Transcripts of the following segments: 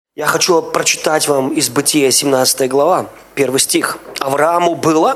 Я хочу прочитать вам из Бытия 17 глава, 1 стих. Аврааму было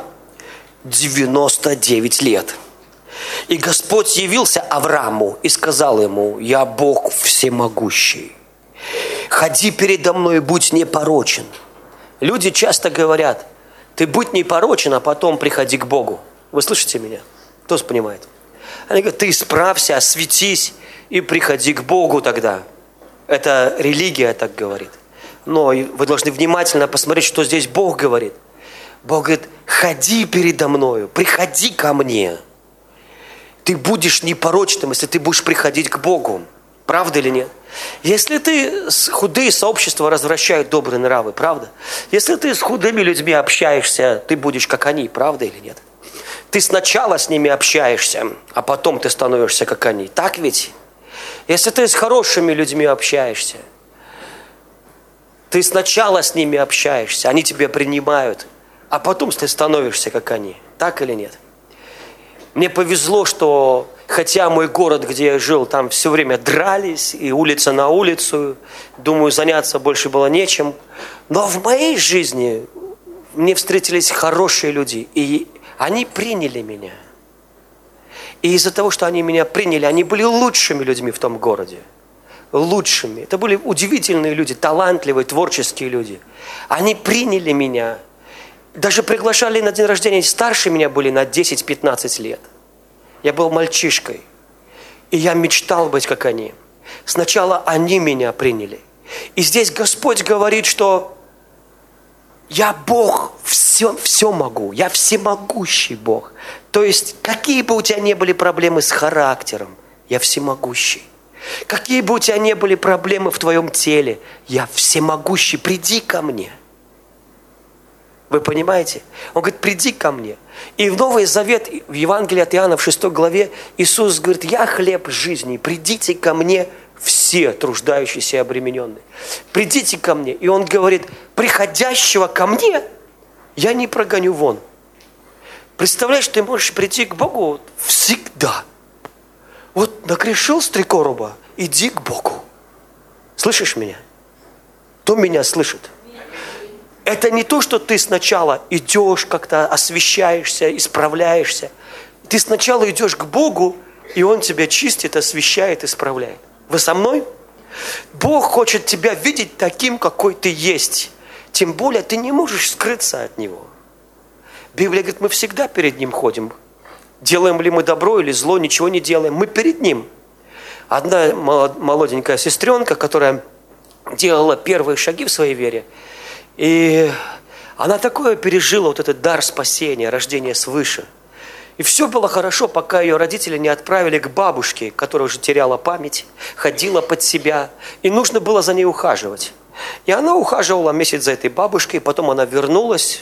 99 лет. И Господь явился Аврааму и сказал ему: «Я Бог всемогущий. Ходи передо мной и будь непорочен». Люди часто говорят: ты будь непорочен, а потом приходи к Богу. Вы слышите меня? Кто понимает? Они говорят: ты исправься, осветись и приходи к Богу тогда. Это религия так говорит. Но вы должны внимательно посмотреть, что здесь Бог говорит. Бог говорит: ходи передо мною, приходи ко мне. Ты будешь непорочным, если ты будешь приходить к Богу. Правда или нет? Если ты худые сообщества развращают добрые нравы, правда? Если ты с худыми людьми общаешься, ты будешь как они, правда или нет? Ты сначала с ними общаешься, а потом ты становишься как они. Так ведь? Если ты с хорошими людьми общаешься, ты сначала с ними общаешься, они тебя принимают, а потом ты становишься как они. Так или нет? Мне повезло, что хотя мой город, где я жил, там все время дрались, и улица на улицу, думаю, заняться больше было нечем. Но в моей жизни мне встретились хорошие люди, и они приняли меня. И из-за того, что они меня приняли, они были лучшими людьми в том городе. Лучшими. Это были удивительные люди, талантливые, творческие люди. Они приняли меня. Даже приглашали на день рождения. Старше меня были на 10-15 лет. Я был мальчишкой. И я мечтал быть как они. Сначала они меня приняли. И здесь Господь говорит, что я Бог, все могу. Я всемогущий Бог. То есть, какие бы у тебя ни были проблемы с характером, я всемогущий. Какие бы у тебя ни были проблемы в твоем теле, я всемогущий. Приди ко мне. Вы понимаете? Он говорит: приди ко мне. И в Новый Завет, в Евангелии от Иоанна, в 6 главе, Иисус говорит: я хлеб жизни, придите ко мне все труждающиеся и обремененные. Придите ко мне. И Он говорит: приходящего ко мне я не прогоню вон. Представляешь, ты можешь прийти к Богу всегда. Вот нагрешил с 3 короба, иди к Богу. Слышишь меня? Кто меня слышит? Это не то, что ты сначала идешь, как-то освещаешься, исправляешься. Ты сначала идешь к Богу, и Он тебя чистит, освещает, исправляет. Вы со мной? Бог хочет тебя видеть таким, какой ты есть. Тем более ты не можешь скрыться от Него. Библия говорит: мы всегда перед Ним ходим. Делаем ли мы добро или зло, ничего не делаем. Мы перед Ним. Одна молоденькая сестренка, которая делала первые шаги в своей вере, и она такое пережила, вот этот дар спасения, рождения свыше. И все было хорошо, пока ее родители не отправили к бабушке, которая уже теряла память, ходила под себя, и нужно было за ней ухаживать. И она ухаживала месяц за этой бабушкой, потом она вернулась,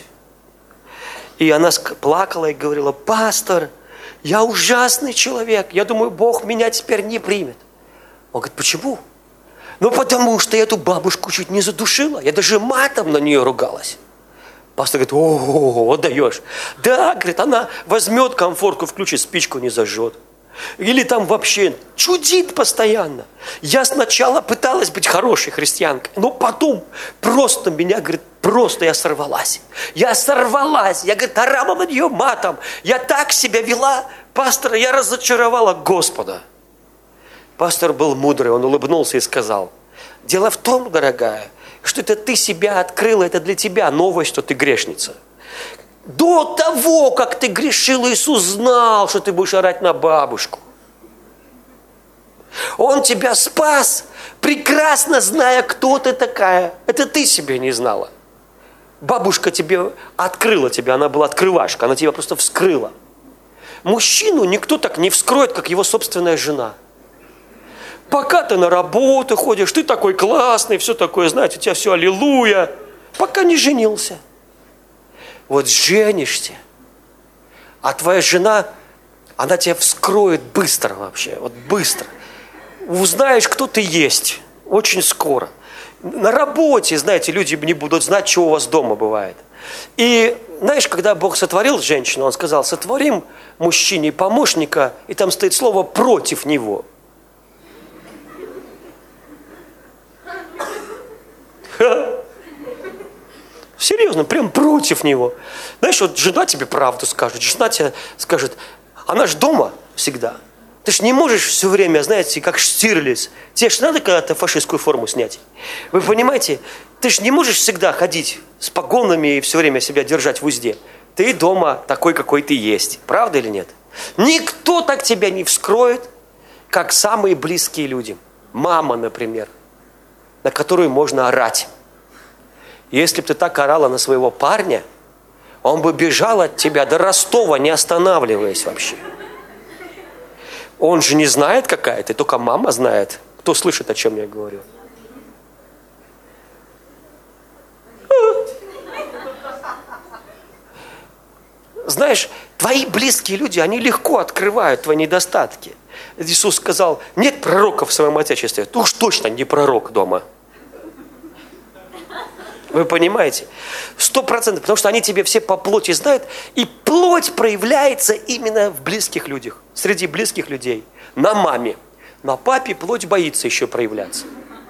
и она плакала и говорила: пастор, я ужасный человек, я думаю, Бог меня теперь не примет. Он говорит: почему? Ну, потому что я эту бабушку чуть не задушила, я даже матом на нее ругалась. Пастор говорит: о, даешь. Да, говорит, она возьмет комфорку, включит, спичку не зажжет. Или там вообще чудит постоянно. Я сначала пыталась быть хорошей христианкой, но потом просто меня, говорит, просто я сорвалась. Я сорвалась. Я, говорит, орала на нее матом. Я так себя вела, пастора, я разочаровала Господа. Пастор был мудрый, он улыбнулся и сказал: дело в том, дорогая, что это ты себя открыла, это для тебя новость, что ты грешница. До того, как ты грешил, Иисус знал, что ты будешь орать на бабушку. Он тебя спас, прекрасно зная, кто ты такая. Это ты себя не знала. Бабушка тебе открыла тебя, она была открывашка, она тебя просто вскрыла. Мужчину никто так не вскроет, как его собственная жена. Пока ты на работу ходишь, ты такой классный, все такое, знаете, у тебя все аллилуйя, пока не женился. Вот женишься, а твоя жена, она тебя вскроет быстро вообще, вот быстро. Узнаешь, кто ты есть, очень скоро. На работе, знаете, люди не будут знать, что у вас дома бывает. И знаешь, когда Бог сотворил женщину, Он сказал: сотворим мужчине помощника, и там стоит слово «против него». Серьезно, прям против него. Знаешь, вот жена тебе правду скажет, жена тебе скажет, она же дома всегда. Ты же не можешь все время, знаете, как Штирлиц. Тебе же надо когда-то фашистскую форму снять. Вы понимаете? Ты же не можешь всегда ходить с погонами и все время себя держать в узде. Ты дома такой, какой ты есть. Правда или нет? Никто так тебя не вскроет, как самые близкие люди. Мама, например, на которую можно орать. Если бы ты так орала на своего парня, он бы бежал от тебя до Ростова, не останавливаясь вообще. Он же не знает, какая ты, только мама знает. Кто слышит, о чем я говорю? Знаешь, твои близкие люди, они легко открывают твои недостатки. Иисус сказал, нет пророка в своем отечестве. Ты уж точно не пророк дома. Вы понимаете? 100%, потому что они тебе все по плоти знают, и плоть проявляется именно в близких людях, среди близких людей. На маме. На папе плоть боится еще проявляться.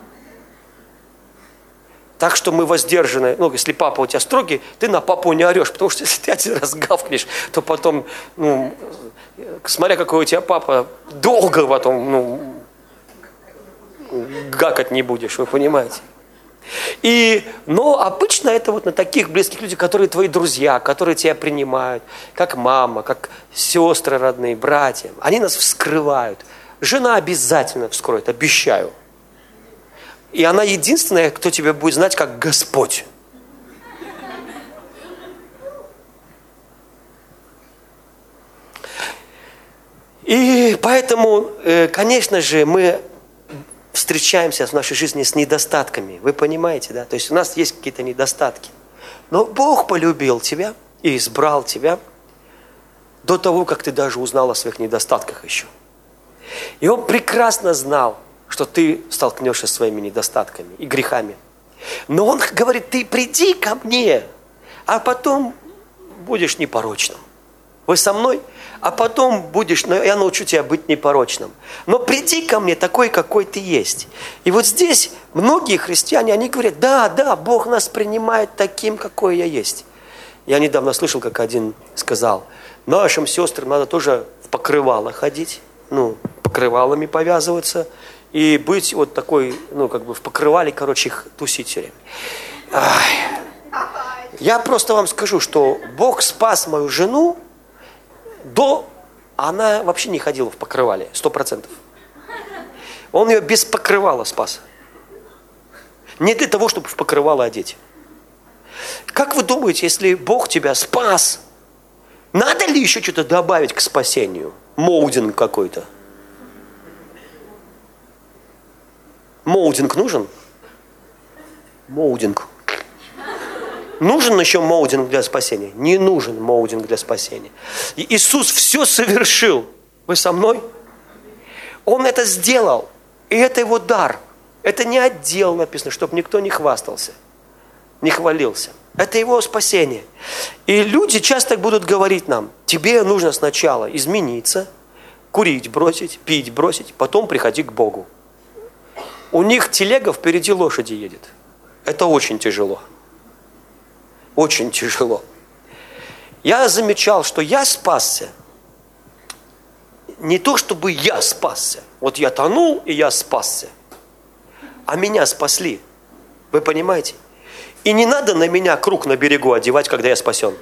Так что мы воздержаны. Ну, если папа у тебя строгий, ты на папу не орешь, потому что если ты один раз гавкнешь, то потом, смотря какой у тебя папа, долго потом, гакать не будешь, вы понимаете? Но обычно это вот на таких близких людях, которые твои друзья, которые тебя принимают, как мама, как сестры родные, братья. Они нас вскрывают. Жена обязательно вскроет, обещаю. И она единственная, кто тебя будет знать как Господь. И поэтому, конечно же, мы встречаемся в нашей жизни с недостатками. Вы понимаете, да? То есть у нас есть какие-то недостатки. Но Бог полюбил тебя и избрал тебя до того, как ты даже узнал о своих недостатках еще. И Он прекрасно знал, что ты столкнешься с своими недостатками и грехами. Но Он говорит, ты приди ко мне, а потом будешь непорочным. Вы со мной? А потом будешь, я научу тебя быть непорочным. Но приди ко мне такой, какой ты есть. И вот здесь многие христиане, они говорят, да, Бог нас принимает таким, какой я есть. Я недавно слышал, как один сказал, нашим сестрам надо тоже в покрывало ходить, покрывалами повязываться и быть вот такой, в покрывале, их тусить все время. Я просто вам скажу, что Бог спас мою жену, она вообще не ходила в покрывале, 100%. Он ее без покрывала спас. Не для того, чтобы в покрывало одеть. Как вы думаете, если Бог тебя спас, надо ли еще что-то добавить к спасению? Молдинг какой-то. Молдинг нужен? Молдинг. Нужен еще молдинг для спасения? Не нужен молдинг для спасения. И Иисус все совершил. Вы со мной? Он это сделал. И это его дар. Это не отдел написано, чтобы никто не хвастался, не хвалился. Это его спасение. И люди часто будут говорить нам, тебе нужно сначала измениться, курить бросить, пить бросить, потом приходи к Богу. У них телега впереди лошади едет. Это очень тяжело. Очень тяжело. Я замечал, что я спасся. Не то, чтобы я спасся. Вот я тонул, и я спасся. А меня спасли. Вы понимаете? И не надо на меня круг на берегу одевать, когда я спасен.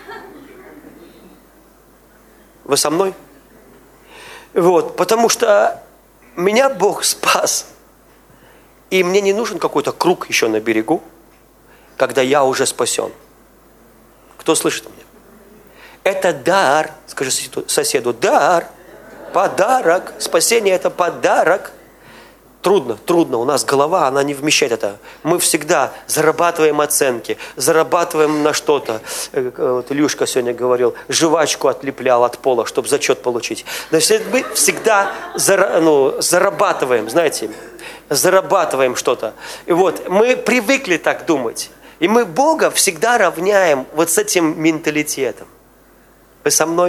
Вы со мной? Вот, потому что меня Бог спас. И мне не нужен какой-то круг еще на берегу, когда я уже спасен. Кто слышит меня? Это дар. Скажи соседу, дар, подарок. Спасение – это подарок. Трудно. У нас голова, она не вмещает это. Мы всегда зарабатываем оценки, зарабатываем на что-то. Вот Илюшка сегодня говорил, жвачку отлеплял от пола, чтобы зачет получить. Значит, мы всегда зарабатываем, знаете, зарабатываем что-то. И вот мы привыкли так думать. И мы Бога всегда равняем вот с этим менталитетом. Вы со мной?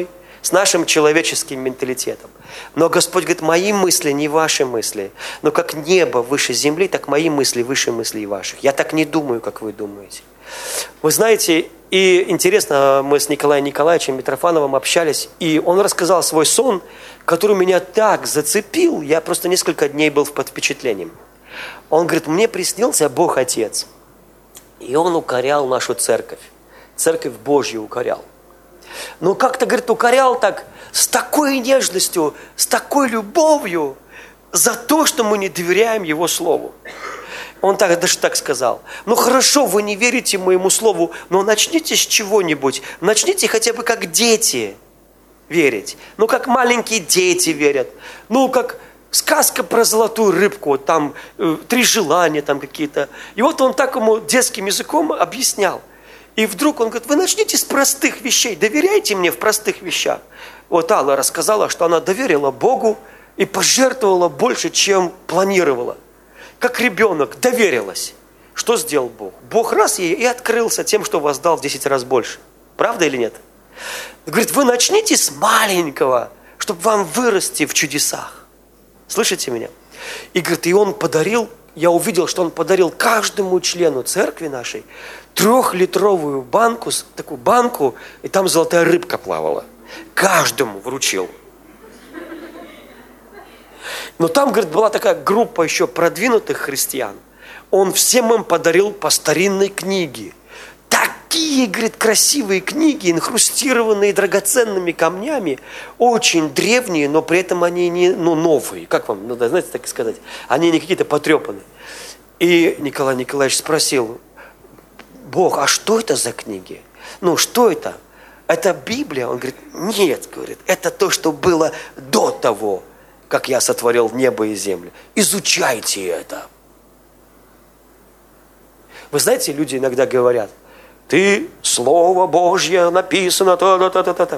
с нашим человеческим менталитетом. Но Господь говорит, мои мысли не ваши мысли. Но как небо выше земли, так мои мысли выше мыслей ваших. Я так не думаю, как вы думаете. Вы знаете, и интересно, мы с Николаем Николаевичем Митрофановым общались, и он рассказал свой сон, который меня так зацепил, я просто несколько дней был под впечатлением. Он говорит, мне приснился Бог Отец, и Он укорял нашу церковь. Церковь Божью укорял. Но как-то, говорит, укорял так, с такой нежностью, с такой любовью, за то, что мы не доверяем Его Слову. Он даже так сказал. Ну хорошо, вы не верите моему слову, но начните с чего-нибудь. Начните хотя бы как дети верить. Ну как маленькие дети верят. Ну как сказка про золотую рыбку, там 3 желания там какие-то. И вот он так ему детским языком объяснял. И вдруг он говорит, вы начните с простых вещей. Доверяйте мне в простых вещах. Вот Алла рассказала, что она доверила Богу и пожертвовала больше, чем планировала. Как ребенок, доверилась. Что сделал Бог? Бог раз ей и открылся тем, что воздал в 10 раз больше. Правда или нет? Говорит, вы начните с маленького, чтобы вам вырасти в чудесах. Слышите меня? И говорит, и он подарил, я увидел, что он подарил каждому члену церкви нашей 3-литровую банку, такую банку, и там золотая рыбка плавала. Каждому вручил. Но там, говорит, была такая группа еще продвинутых христиан. Он всем им подарил по старинной книге. Такие, говорит, красивые книги, инхрустированные драгоценными камнями, очень древние, но при этом они не новые. Как вам, знаете, так сказать? Они не какие-то потрепанные. И Николай Николаевич спросил, Бог, а что это за книги? Ну, что это? Это Библия? Он говорит, нет, говорит, это то, что было до того, как я сотворил небо и землю. Изучайте это. Вы знаете, люди иногда говорят, ты, Слово Божье написано то-то.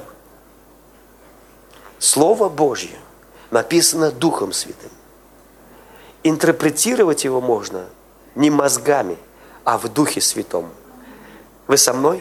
Слово Божье написано Духом Святым. Интерпретировать его можно не мозгами, а в Духе Святом. Вы со мной?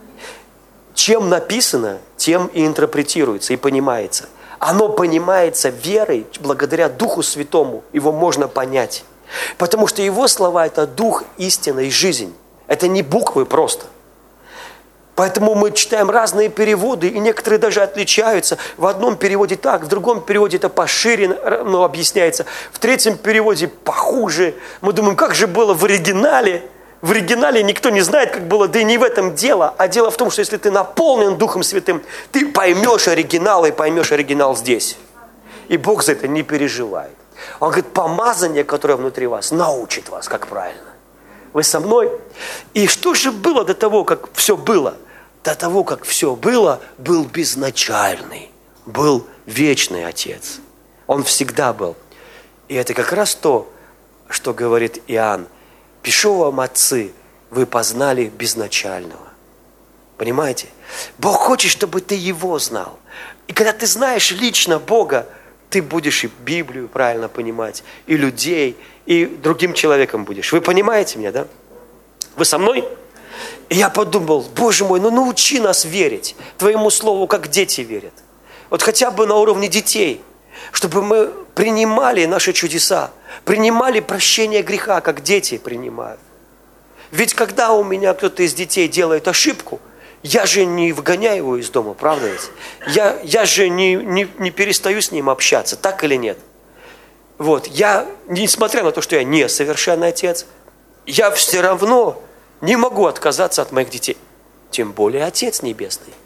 Чем написано, тем и интерпретируется, и понимается. Оно понимается верой, благодаря Духу Святому. Его можно понять. Потому что Его слова – это Дух, истина и жизнь. Это не буквы просто. Поэтому мы читаем разные переводы, и некоторые даже отличаются. В одном переводе так, в другом переводе это пошире объясняется. В третьем переводе похуже. Мы думаем, как же было в оригинале. В оригинале никто не знает, как было, да и не в этом дело. А дело в том, что если ты наполнен Духом Святым, ты поймешь оригинал и поймешь оригинал здесь. И Бог за это не переживает. Он говорит, помазание, которое внутри вас, научит вас, как правильно. Вы со мной? И что же было до того, как все было? До того, как все было, был безначальный, был вечный Отец. Он всегда был. И это как раз то, что говорит Иоанн. Пишу вам, отцы, вы познали безначального. Понимаете? Бог хочет, чтобы ты Его знал. И когда ты знаешь лично Бога, ты будешь и Библию правильно понимать, и людей, и другим человеком будешь. Вы понимаете меня, да? Вы со мной? И я подумал, Боже мой, ну научи нас верить Твоему Слову, как дети верят. Вот хотя бы на уровне детей, чтобы мы принимали наши чудеса, принимали прощение греха, как дети принимают. Ведь когда у меня кто-то из детей делает ошибку, я же не выгоняю его из дома, правда ведь? Я же не перестаю с ним общаться, так или нет? Вот, я, несмотря на то, что я не совершенный отец, я все равно не могу отказаться от моих детей. Тем более Отец Небесный.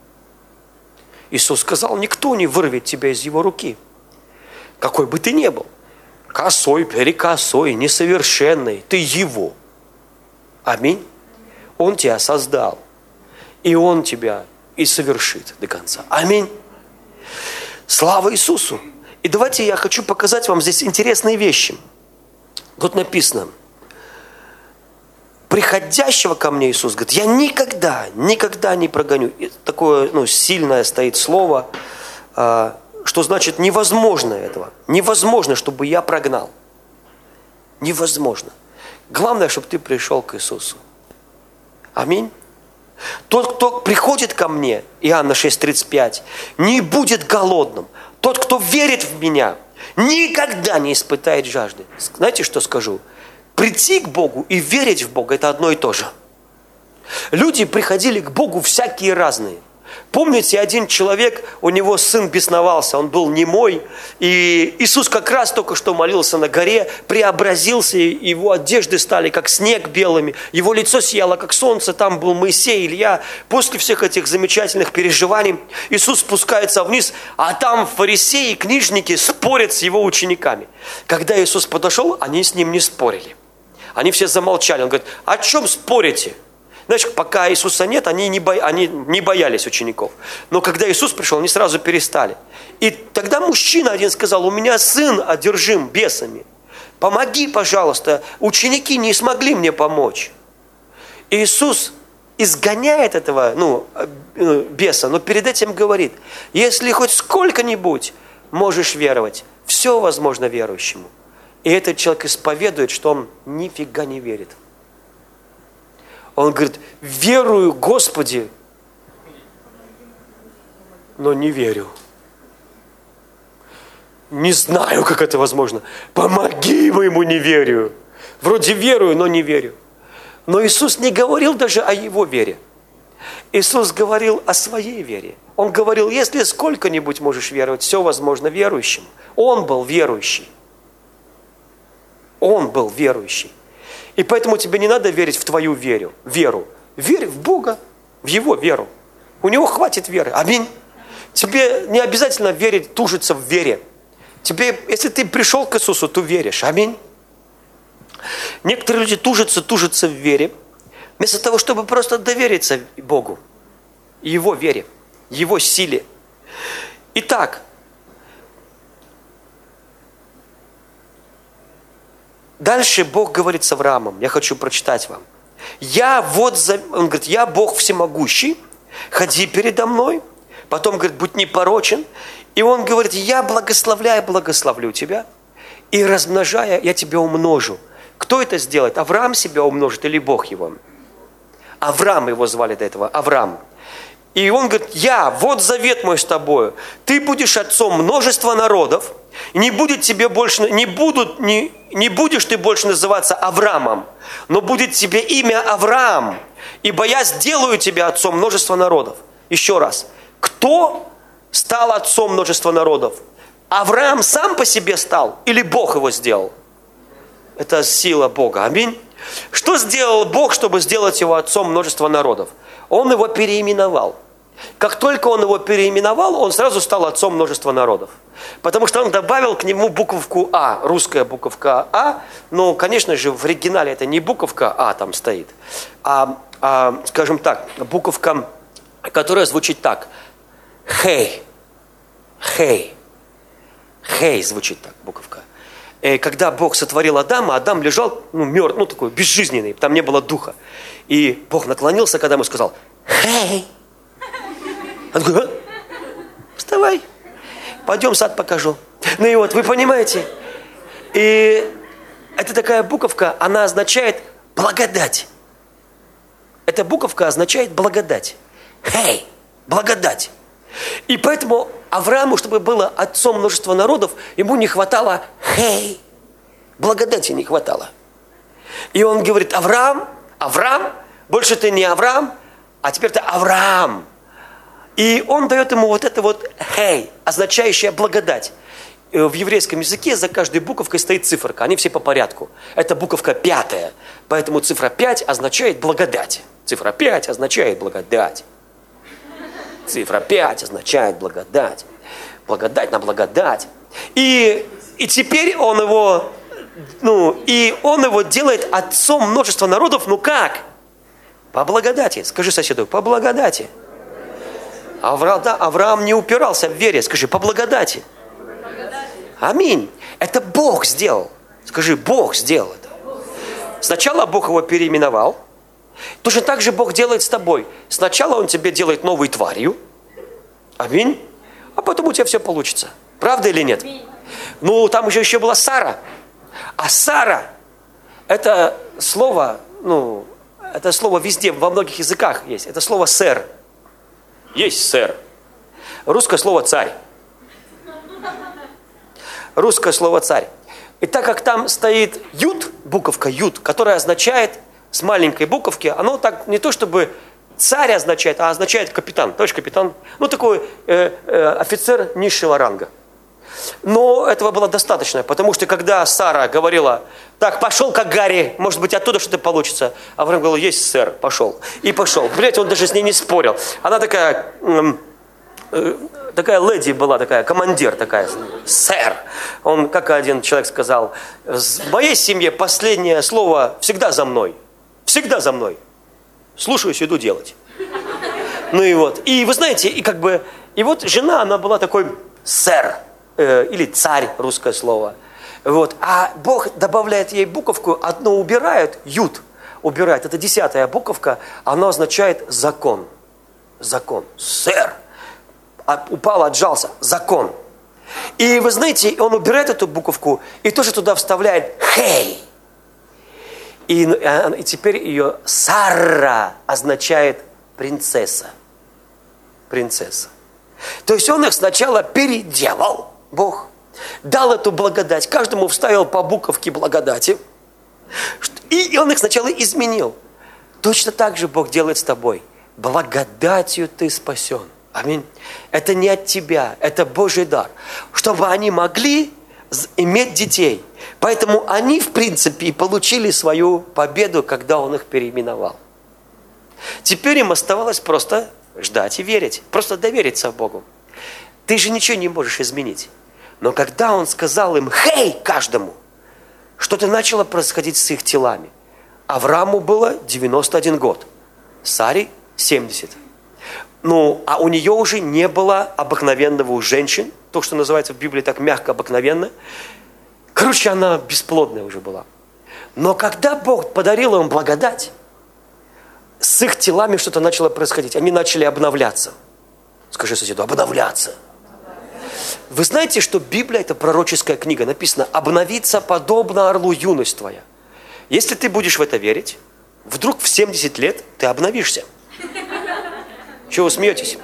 Иисус сказал, никто не вырвет тебя из Его руки. Какой бы ты ни был. Косой, перекосой, несовершенный. Ты Его. Аминь. Он тебя создал. И Он тебя и совершит до конца. Аминь. Слава Иисусу. И давайте я хочу показать вам здесь интересные вещи. Тут написано. Приходящего ко мне Иисус говорит, я никогда не прогоню. И такое сильное стоит слово, что значит невозможно этого. Невозможно, чтобы я прогнал. Невозможно. Главное, чтобы ты пришел к Иисусу. Аминь. Тот, кто приходит ко мне, Иоанна 6:35, не будет голодным. Тот, кто верит в меня, никогда не испытает жажды. Знаете, что скажу? Прийти к Богу и верить в Бога – это одно и то же. Люди приходили к Богу всякие разные. Помните, один человек, у него сын бесновался, он был немой, и Иисус как раз только что молился на горе, преобразился, его одежды стали как снег белыми, его лицо сияло как солнце, там был Моисей, Илья. После всех этих замечательных переживаний Иисус спускается вниз, а там фарисеи и книжники спорят с его учениками. Когда Иисус подошел, они с ним не спорили. Они все замолчали. Он говорит: о чем спорите? Знаешь, пока Иисуса нет, они не боялись учеников. Но когда Иисус пришел, они сразу перестали. И тогда мужчина один сказал: у меня сын одержим бесами. Помоги, пожалуйста. Ученики не смогли мне помочь. И Иисус изгоняет этого беса, но перед этим говорит: если хоть сколько-нибудь можешь веровать, все возможно верующему. И этот человек исповедует, что он нифига не верит. Он говорит: верую, Господи, но не верю. Не знаю, как это возможно. Помоги моему неверию. Вроде верую, но не верю. Но Иисус не говорил даже о его вере. Иисус говорил о своей вере. Он говорил: если сколько-нибудь можешь веровать, все возможно верующим. Он был верующий. Он был верующий. И поэтому тебе не надо верить в твою веру. Верь в Бога, в Его веру. У Него хватит веры. Аминь. Тебе не обязательно верить, тужиться в вере. Тебе, если ты пришел к Иисусу, ты веришь. Аминь. Некоторые люди тужатся в вере, вместо того, чтобы просто довериться Богу, Его вере, Его силе. Итак, дальше Бог говорит с Авраамом. Я хочу прочитать вам. Он говорит: я Бог всемогущий, ходи передо мной. Потом говорит: будь непорочен. И он говорит: я благословлю тебя. И размножая, я тебя умножу. Кто это сделает? Авраам себя умножит или Бог его? Авраам его звали до этого. Авраам. И он говорит: вот завет мой с тобою. Ты будешь отцом множества народов. Не будешь ты больше называться Авраамом, но будет тебе имя Авраам, ибо я сделаю тебя отцом множества народов. Еще раз. Кто стал отцом множества народов? Авраам сам по себе стал или Бог его сделал? Это сила Бога. Аминь. Что сделал Бог, чтобы сделать его отцом множества народов? Он его переименовал. Как только он его переименовал, он сразу стал отцом множества народов. Потому что он добавил к нему буковку А, русская буковка А. Но, конечно же, в оригинале это не буковка А там стоит, скажем так, буковка, которая звучит так. Хей. Хей звучит так, буковка. И когда Бог сотворил Адама, Адам лежал мертвый, такой безжизненный, там не было духа. И Бог наклонился, когда ему сказал: хей. Он говорит: вставай, пойдем сад покажу. Ну и вот, вы понимаете, и это такая буковка, она означает благодать. Эта буковка означает благодать. Хей, благодать. И поэтому Аврааму, чтобы было отцом множества народов, ему не хватало хей, благодати не хватало. И он говорит: Авраам, больше ты не Авраам, а теперь ты Авраам. И он дает ему вот это вот хей, означающее благодать. В еврейском языке за каждой буковкой стоит циферка, они все по порядку. Это буковка 5, поэтому цифра 5 означает благодать. Цифра 5 означает благодать. Цифра 5 означает благодать. Благодать на благодать. И теперь он его, делает отцом множества народов. Ну как? По благодати. Скажи соседу: по благодати. Авраам не упирался в вере. Скажи: по благодати. Аминь. Это Бог сделал. Скажи: Бог сделал это. Сначала Бог его переименовал. Точно так же Бог делает с тобой. Сначала Он тебе делает новой тварью. Аминь. А потом у тебя все получится. Правда или нет? Ну, там еще была Сара. А Сара, это слово, Это слово везде, во многих языках есть. Это слово «сэр». Есть «сэр». Русское слово «царь». Русское слово «царь». И так как там стоит «ют», буковка «ют», которая означает, с маленькой буковки, оно так не то чтобы царь означает, а означает капитан. Товарищ капитан. Ну, такой офицер низшего ранга. Но этого было достаточно, потому что когда Сара говорила, так, пошел как Гарри, может быть, оттуда что-то получится. Авраам говорил, есть, сэр, пошел. И пошел. Блядь, он даже с ней не спорил. Она такая леди была, такая, командир такая, сэр. Он, как один человек сказал, в моей семье последнее слово всегда за мной. Всегда за мной. Слушаюсь, иду делать. Ну и вот. И вы знаете, и вот жена, она была такой сэр. Или царь, русское слово. Вот. А Бог добавляет ей буковку, одно убирает, ют убирает. Это 10-я буковка, она означает закон. Закон. Сэр. Упал, отжался. Закон. И вы знаете, он убирает эту буковку и тоже туда вставляет хей. И теперь ее Сара означает принцесса. Принцесса. То есть он их сначала переделал, Бог, дал эту благодать, каждому вставил по буковке благодати, и он их сначала изменил. Точно так же Бог делает с тобой. Благодатью ты спасен. Аминь. Это не от тебя, это Божий дар. Чтобы они могли иметь детей. Поэтому они, в принципе, и получили свою победу, когда он их переименовал. Теперь им оставалось просто ждать и верить. Просто довериться Богу. Ты же ничего не можешь изменить. Но когда он сказал им, хей, каждому, что-то начало происходить с их телами. Аврааму было 91 год. Саре 70. Ну, а у нее уже не было обыкновенного у женщин. То, что называется в Библии так мягко обыкновенно. Короче, она бесплодная уже была. Но когда Бог подарил им благодать, с их телами что-то начало происходить. Они начали обновляться. Скажи соседу, обновляться. Вы знаете, что Библия – это пророческая книга. Написано, обновиться подобно орлу юность твоя. Если ты будешь в это верить, вдруг в 70 лет ты обновишься. Чего вы смеетесь?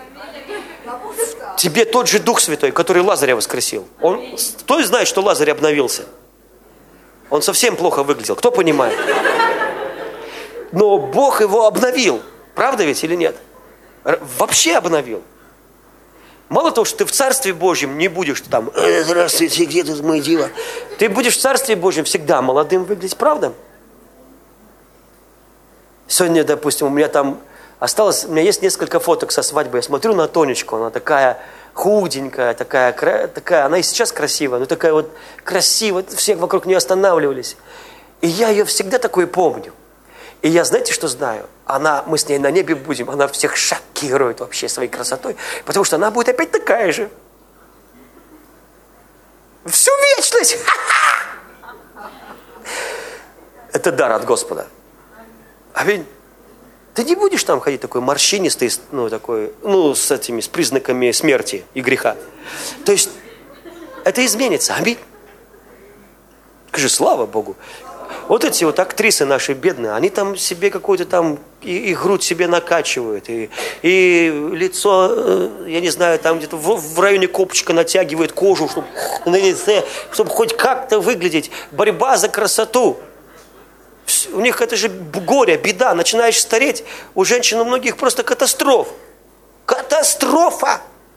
Тебе тот же Дух Святой, который Лазаря воскресил. Кто знает, что Лазарь обновился? Он совсем плохо выглядел. Кто понимает? Но Бог его обновил. Правда ведь или нет? Вообще обновил. Мало того, что ты в Царстве Божьем не будешь там, здравствуйте, где тут мой дива? Ты будешь в Царстве Божьем всегда молодым выглядеть, правда? Сегодня, допустим, у меня есть несколько фоток со свадьбы. Я смотрю на Тонечку, она такая худенькая, такая, она и сейчас красивая, но такая вот красивая, все вокруг нее останавливались. И я ее всегда такой помню. И я, знаете, что знаю? Мы с ней на небе будем, она всех шокирует вообще своей красотой, потому что она будет опять такая же. Всю вечность! Это дар от Господа. Аминь. Ты не будешь там ходить такой морщинистый, с признаками смерти и греха. То есть, это изменится. Аминь. Скажи, слава Богу. Вот эти вот актрисы наши бедные, они там себе какую-то там, и грудь себе накачивают, и лицо, я не знаю, там где-то в районе копчика натягивают кожу, чтобы на лице, чтобы хоть как-то выглядеть. Борьба за красоту. У них это же горе, беда. Начинаешь стареть, у женщин у многих просто катастрофа. Катастрофа!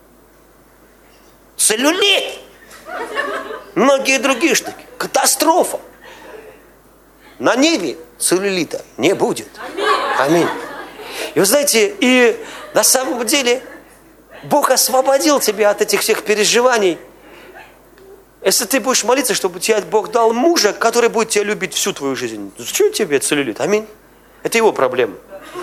Целлюлит! Многие другие штуки. Катастрофа! На небе целлюлита не будет. Аминь. И вы знаете, и на самом деле Бог освободил тебя от этих всех переживаний. Если ты будешь молиться, чтобы тебе Бог дал мужа, который будет тебя любить всю твою жизнь. Зачем тебе целлюлит? Аминь. Это его проблема.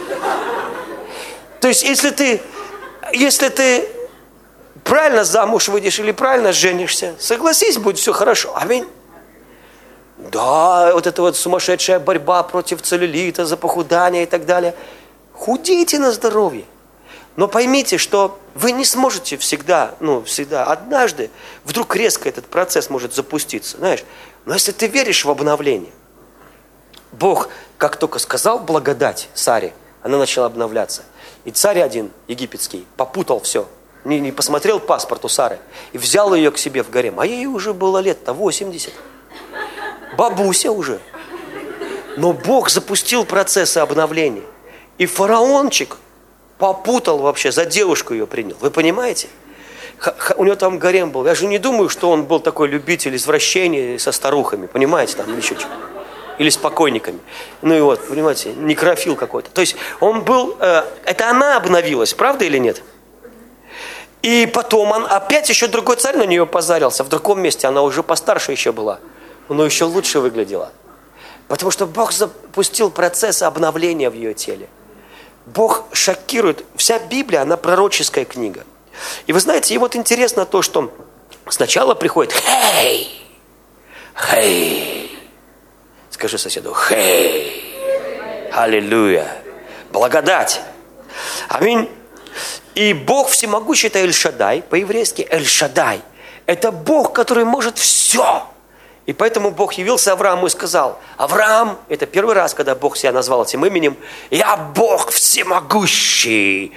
То есть, если ты правильно замуж выйдешь или правильно женишься, согласись, будет все хорошо. Аминь. Да, вот эта вот сумасшедшая борьба против целлюлита, за похудание и так далее. Худейте на здоровье. Но поймите, что вы не сможете всегда, однажды вдруг резко этот процесс может запуститься, знаешь. Но если ты веришь в обновление, Бог, как только сказал благодать Саре, она начала обновляться. И царь один, египетский, попутал все. Не посмотрел паспорт у Сары. И взял ее к себе в гарем. А ей уже было лет-то 80. Бабуся уже. Но Бог запустил процессы обновления. И фараончик попутал вообще, за девушку ее принял. Вы понимаете? У него там гарем был. Я же не думаю, что он был такой любитель извращения со старухами. Понимаете, там или еще что-то. Или с покойниками. Ну и вот, понимаете, некрофил какой-то. То есть он был... это она обновилась, правда или нет? И потом он опять еще другой царь на нее позарился. В другом месте она уже постарше еще была. Но еще лучше выглядела. Потому что Бог запустил процесс обновления в ее теле. Бог шокирует. Вся Библия, она пророческая книга. И вы знаете, и вот интересно то, что сначала приходит «Хей! Хей!» Скажи соседу «Хей!» Аллилуйя! Благодать! Аминь! И Бог всемогущий, это Эль-Шаддай, по-еврейски Эль-Шаддай. Это Бог, который может все. И поэтому Бог явился Аврааму и сказал: Авраам, это первый раз, когда Бог себя назвал этим именем, я Бог всемогущий.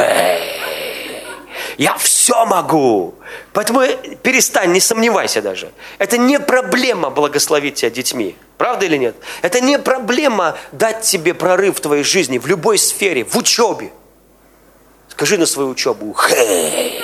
Я все могу. Поэтому перестань, не сомневайся даже. Это не проблема благословить тебя детьми. Правда или нет? Это не проблема дать тебе прорыв в твоей жизни, в любой сфере, в учебе. Скажи на свою учебу «Хей».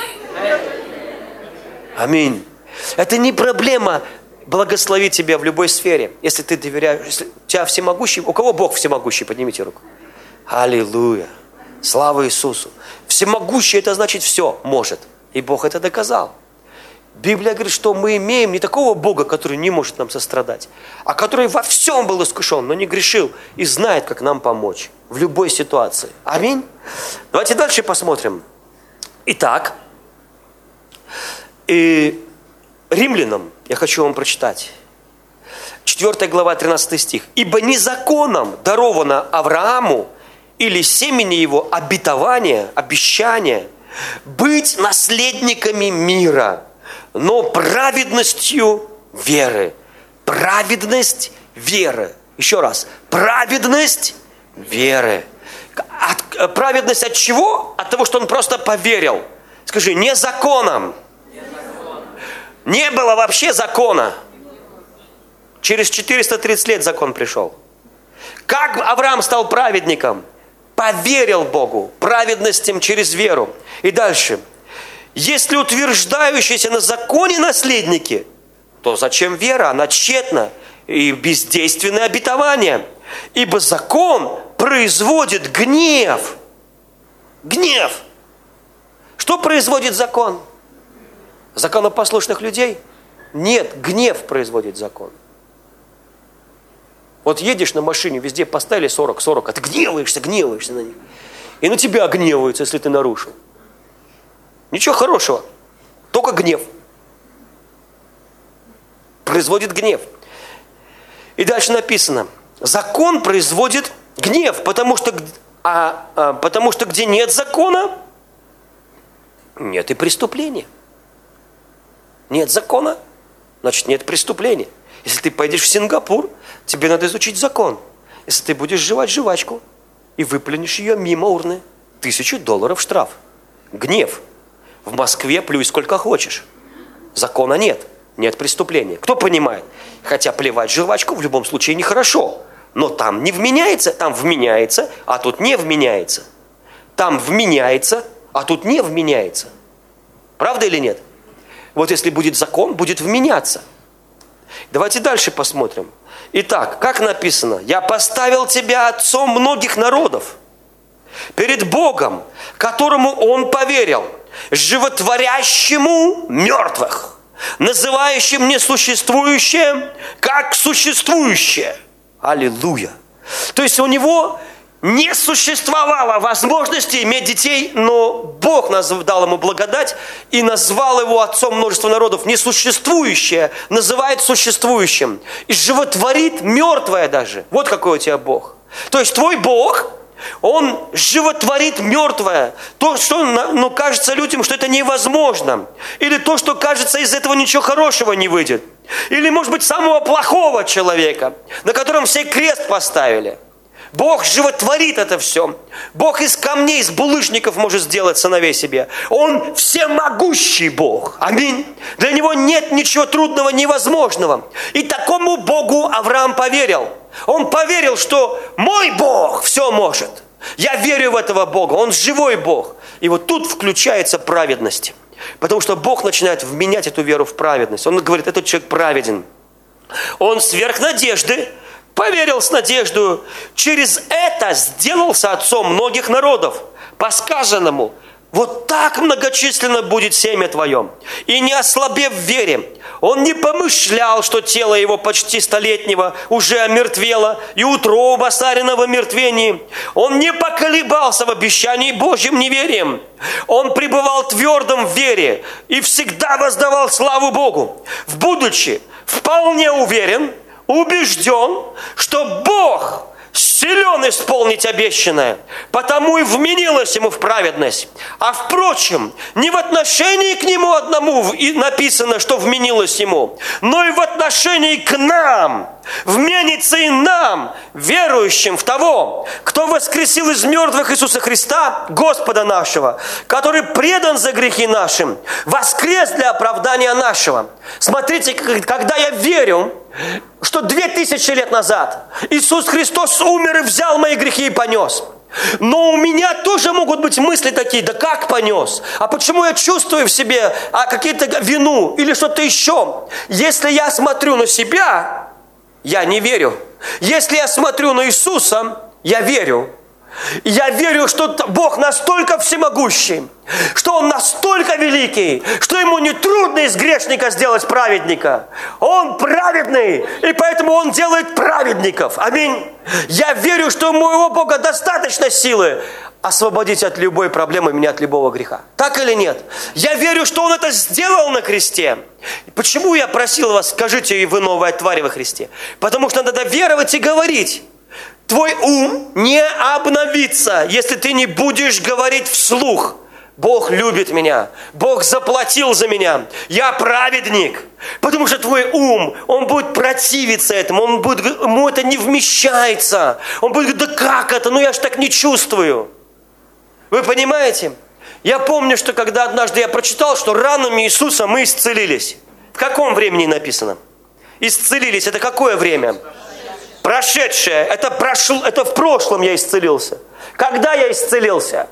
Аминь. Это не проблема благословить тебя в любой сфере, если ты доверяешь, если у тебя всемогущий. У кого Бог всемогущий? Поднимите руку. Аллилуйя. Слава Иисусу. Всемогущий — это значит все может. И Бог это доказал. Библия говорит, что мы имеем не такого Бога, который не может нам сострадать, а который во всем был искушен, но не грешил и знает, как нам помочь в любой ситуации. Аминь. Давайте дальше посмотрим. Итак, Римлянам я хочу вам прочитать. 4 глава, 13 стих. «Ибо не законом даровано Аврааму или семени его обетование, обещание быть наследниками мира, но праведностью веры». Праведность веры. Еще раз. Праведность веры. Праведность от чего? От того, что он просто поверил. Скажи, не законом. Не было вообще закона. Через 430 лет закон пришел. Как Авраам стал праведником? Поверил Богу. Праведностям через веру. И дальше. Если утверждающиеся на законе наследники, то зачем вера? Она тщетна и бездейственное обетование. Ибо закон производит гнев. Гнев. Что производит закон? Законопослушных людей? Нет, гнев производит закон. Вот едешь на машине, везде поставили 40, а ты гневаешься на них. И на тебя гневаются, если ты нарушил. Ничего хорошего, только гнев. Производит гнев. И дальше написано, закон производит гнев, потому что где нет закона, нет и преступления. Нет закона, значит нет преступления. Если ты пойдешь в Сингапур, тебе надо изучить закон. Если ты будешь жевать жвачку и выплюнешь ее мимо урны, $1000 штраф. Гнев. В Москве плюй сколько хочешь. Закона нет. Нет преступления. Кто понимает? Хотя плевать жвачку в любом случае нехорошо. Но там не вменяется, там вменяется, а тут не вменяется. Там вменяется, а тут не вменяется. Правда или нет? Вот если будет закон, будет вменяться. Давайте дальше посмотрим. Итак, как написано? «Я поставил тебя отцом многих народов перед Богом, которому он поверил, животворящему мертвых, называющим несуществующее как существующее». Аллилуйя. То есть у него не существовало возможности иметь детей, но Бог дал ему благодать и назвал его отцом множества народов. Несуществующее называет существующим. И животворит мертвое даже. Вот какой у тебя Бог. То есть твой Бог, Он животворит мертвое. То, что кажется людям, что это невозможно. Или то, что кажется, из этого ничего хорошего не выйдет. Или, может быть, самого плохого человека, на котором все крест поставили. Бог животворит это все. Бог из камней, из булыжников может сделать сыновей себе. Он всемогущий Бог. Аминь. Для Него нет ничего трудного, невозможного. И такому Богу Авраам поверил. Он поверил, что мой Бог все может. Я верю в этого Бога. Он живой Бог. И вот тут включается праведность. Потому что Бог начинает вменять эту веру в праведность. Он говорит, этот человек праведен. Он сверх надежды поверил с надеждой, через это сделался отцом многих народов. По сказанному, вот так многочисленно будет семя твое. И не ослабев в вере, он не помышлял, что тело его почти столетнего уже омертвело, и утроба Сарина в омертвении. Он не поколебался в обещании Божьим неверием. Он пребывал твердым в вере и всегда воздавал славу Богу, будучи вполне уверен, убежден, что Бог силен исполнить обещанное, потому и вменилось ему в праведность. А впрочем, не в отношении к нему одному написано, что вменилось ему, но и в отношении к нам. Вменится и нам, верующим в того, кто воскресил из мертвых Иисуса Христа, Господа нашего, который предан за грехи нашим, воскрес для оправдания нашего. Смотрите, когда я верю, что 2000 лет назад Иисус Христос умер и взял мои грехи и понес. Но у меня тоже могут быть мысли такие, да как понес? А почему я чувствую в себе какие-то вину или что-то еще? Если я смотрю на себя, я не верю. Если я смотрю на Иисуса, я верю. Я верю, что Бог настолько всемогущий, что Он настолько великий, что Ему не трудно из грешника сделать праведника. Он праведный, и поэтому Он делает праведников. Аминь. Я верю, что у моего Бога достаточно силы освободить от любой проблемы меня от любого греха. Так или нет? Я верю, что Он это сделал на кресте. Почему я просил вас, скажите, и вы новая тварь во Христе? Потому что надо веровать и говорить. Твой ум не обновится, если ты не будешь говорить вслух. Бог любит меня. Бог заплатил за меня. Я праведник. Потому что твой ум, он будет противиться этому. Ему это не вмещается. Он будет говорить, да как это? Ну я ж так не чувствую. Вы понимаете? Я помню, что когда однажды я прочитал, что ранами Иисуса мы исцелились. В каком времени написано? Исцелились. Это какое время? Прошедшее. Это в прошлом я исцелился. Когда я исцелился?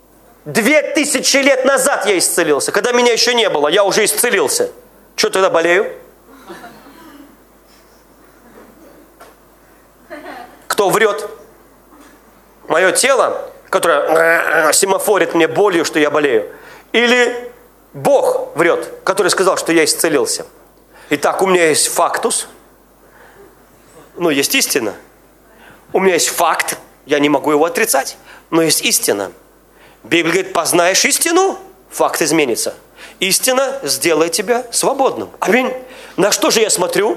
2000 лет назад я исцелился. Когда меня еще не было, я уже исцелился. Что тогда болею? Кто врет? Мое тело, которое семафорит мне болью, что я болею. Или Бог врет, который сказал, что я исцелился. Итак, у меня есть фактус. Есть истина. У меня есть факт, я не могу его отрицать, но есть истина. Библия говорит, познаешь истину, факт изменится. Истина сделает тебя свободным. Аминь. На что же я смотрю?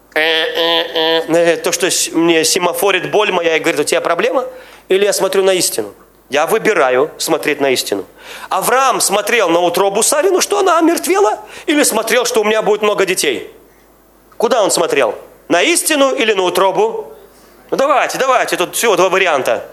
На то, что мне семафорит боль моя и говорит, у тебя проблема? Или я смотрю на истину? Я выбираю смотреть на истину. Авраам смотрел на утробу Сарину, что она омертвела, или смотрел, что у меня будет много детей? Куда он смотрел? На истину или на утробу? Давайте, тут всего два варианта.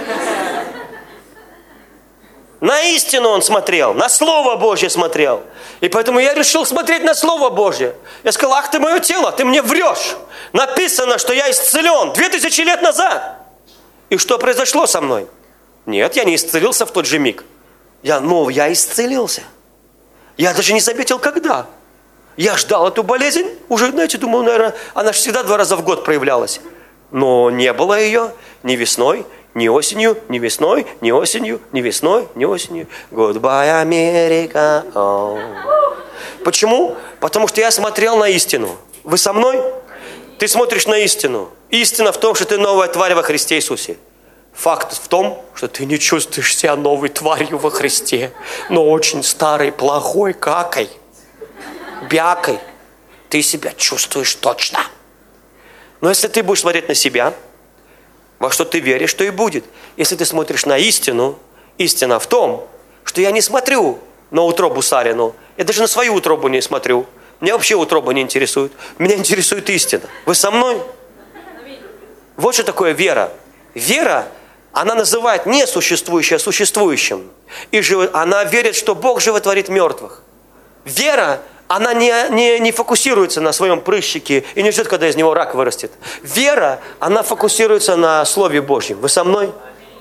На истину он смотрел, на Слово Божье смотрел. И поэтому я решил смотреть на Слово Божье. Я сказал, ах ты мое тело, ты мне врешь. Написано, что я исцелен 2000 лет назад. И что произошло со мной? Нет, я не исцелился в тот же миг. Я исцелился. Я даже не заметил, когда. Я ждал эту болезнь, уже, думал, наверное, она же всегда 2 раза в год проявлялась. Но не было ее ни весной, ни осенью, ни весной, ни осенью, ни весной, ни осенью. Goodbye, Америка. Oh. Почему? Потому что я смотрел на истину. Вы со мной? Ты смотришь на истину. Истина в том, что ты новая тварь во Христе Иисусе. Факт в том, что ты не чувствуешь себя новой тварью во Христе, но очень старой, плохой, какой. Бякой, ты себя чувствуешь точно. Но если ты будешь смотреть на себя, во что ты веришь, что и будет. Если ты смотришь на истину, истина в том, что я не смотрю на утробу Сарину, я даже на свою утробу не смотрю, Меня вообще утроба не интересует. Меня интересует истина. Вы со мной? Вот что такое вера. Вера, она называет несуществующее существующим. И она верит, что Бог животворит мертвых. Вера, она не фокусируется на своем прыщике и не ждет, когда из него рак вырастет. Вера, она фокусируется на Слове Божьем. Вы со мной?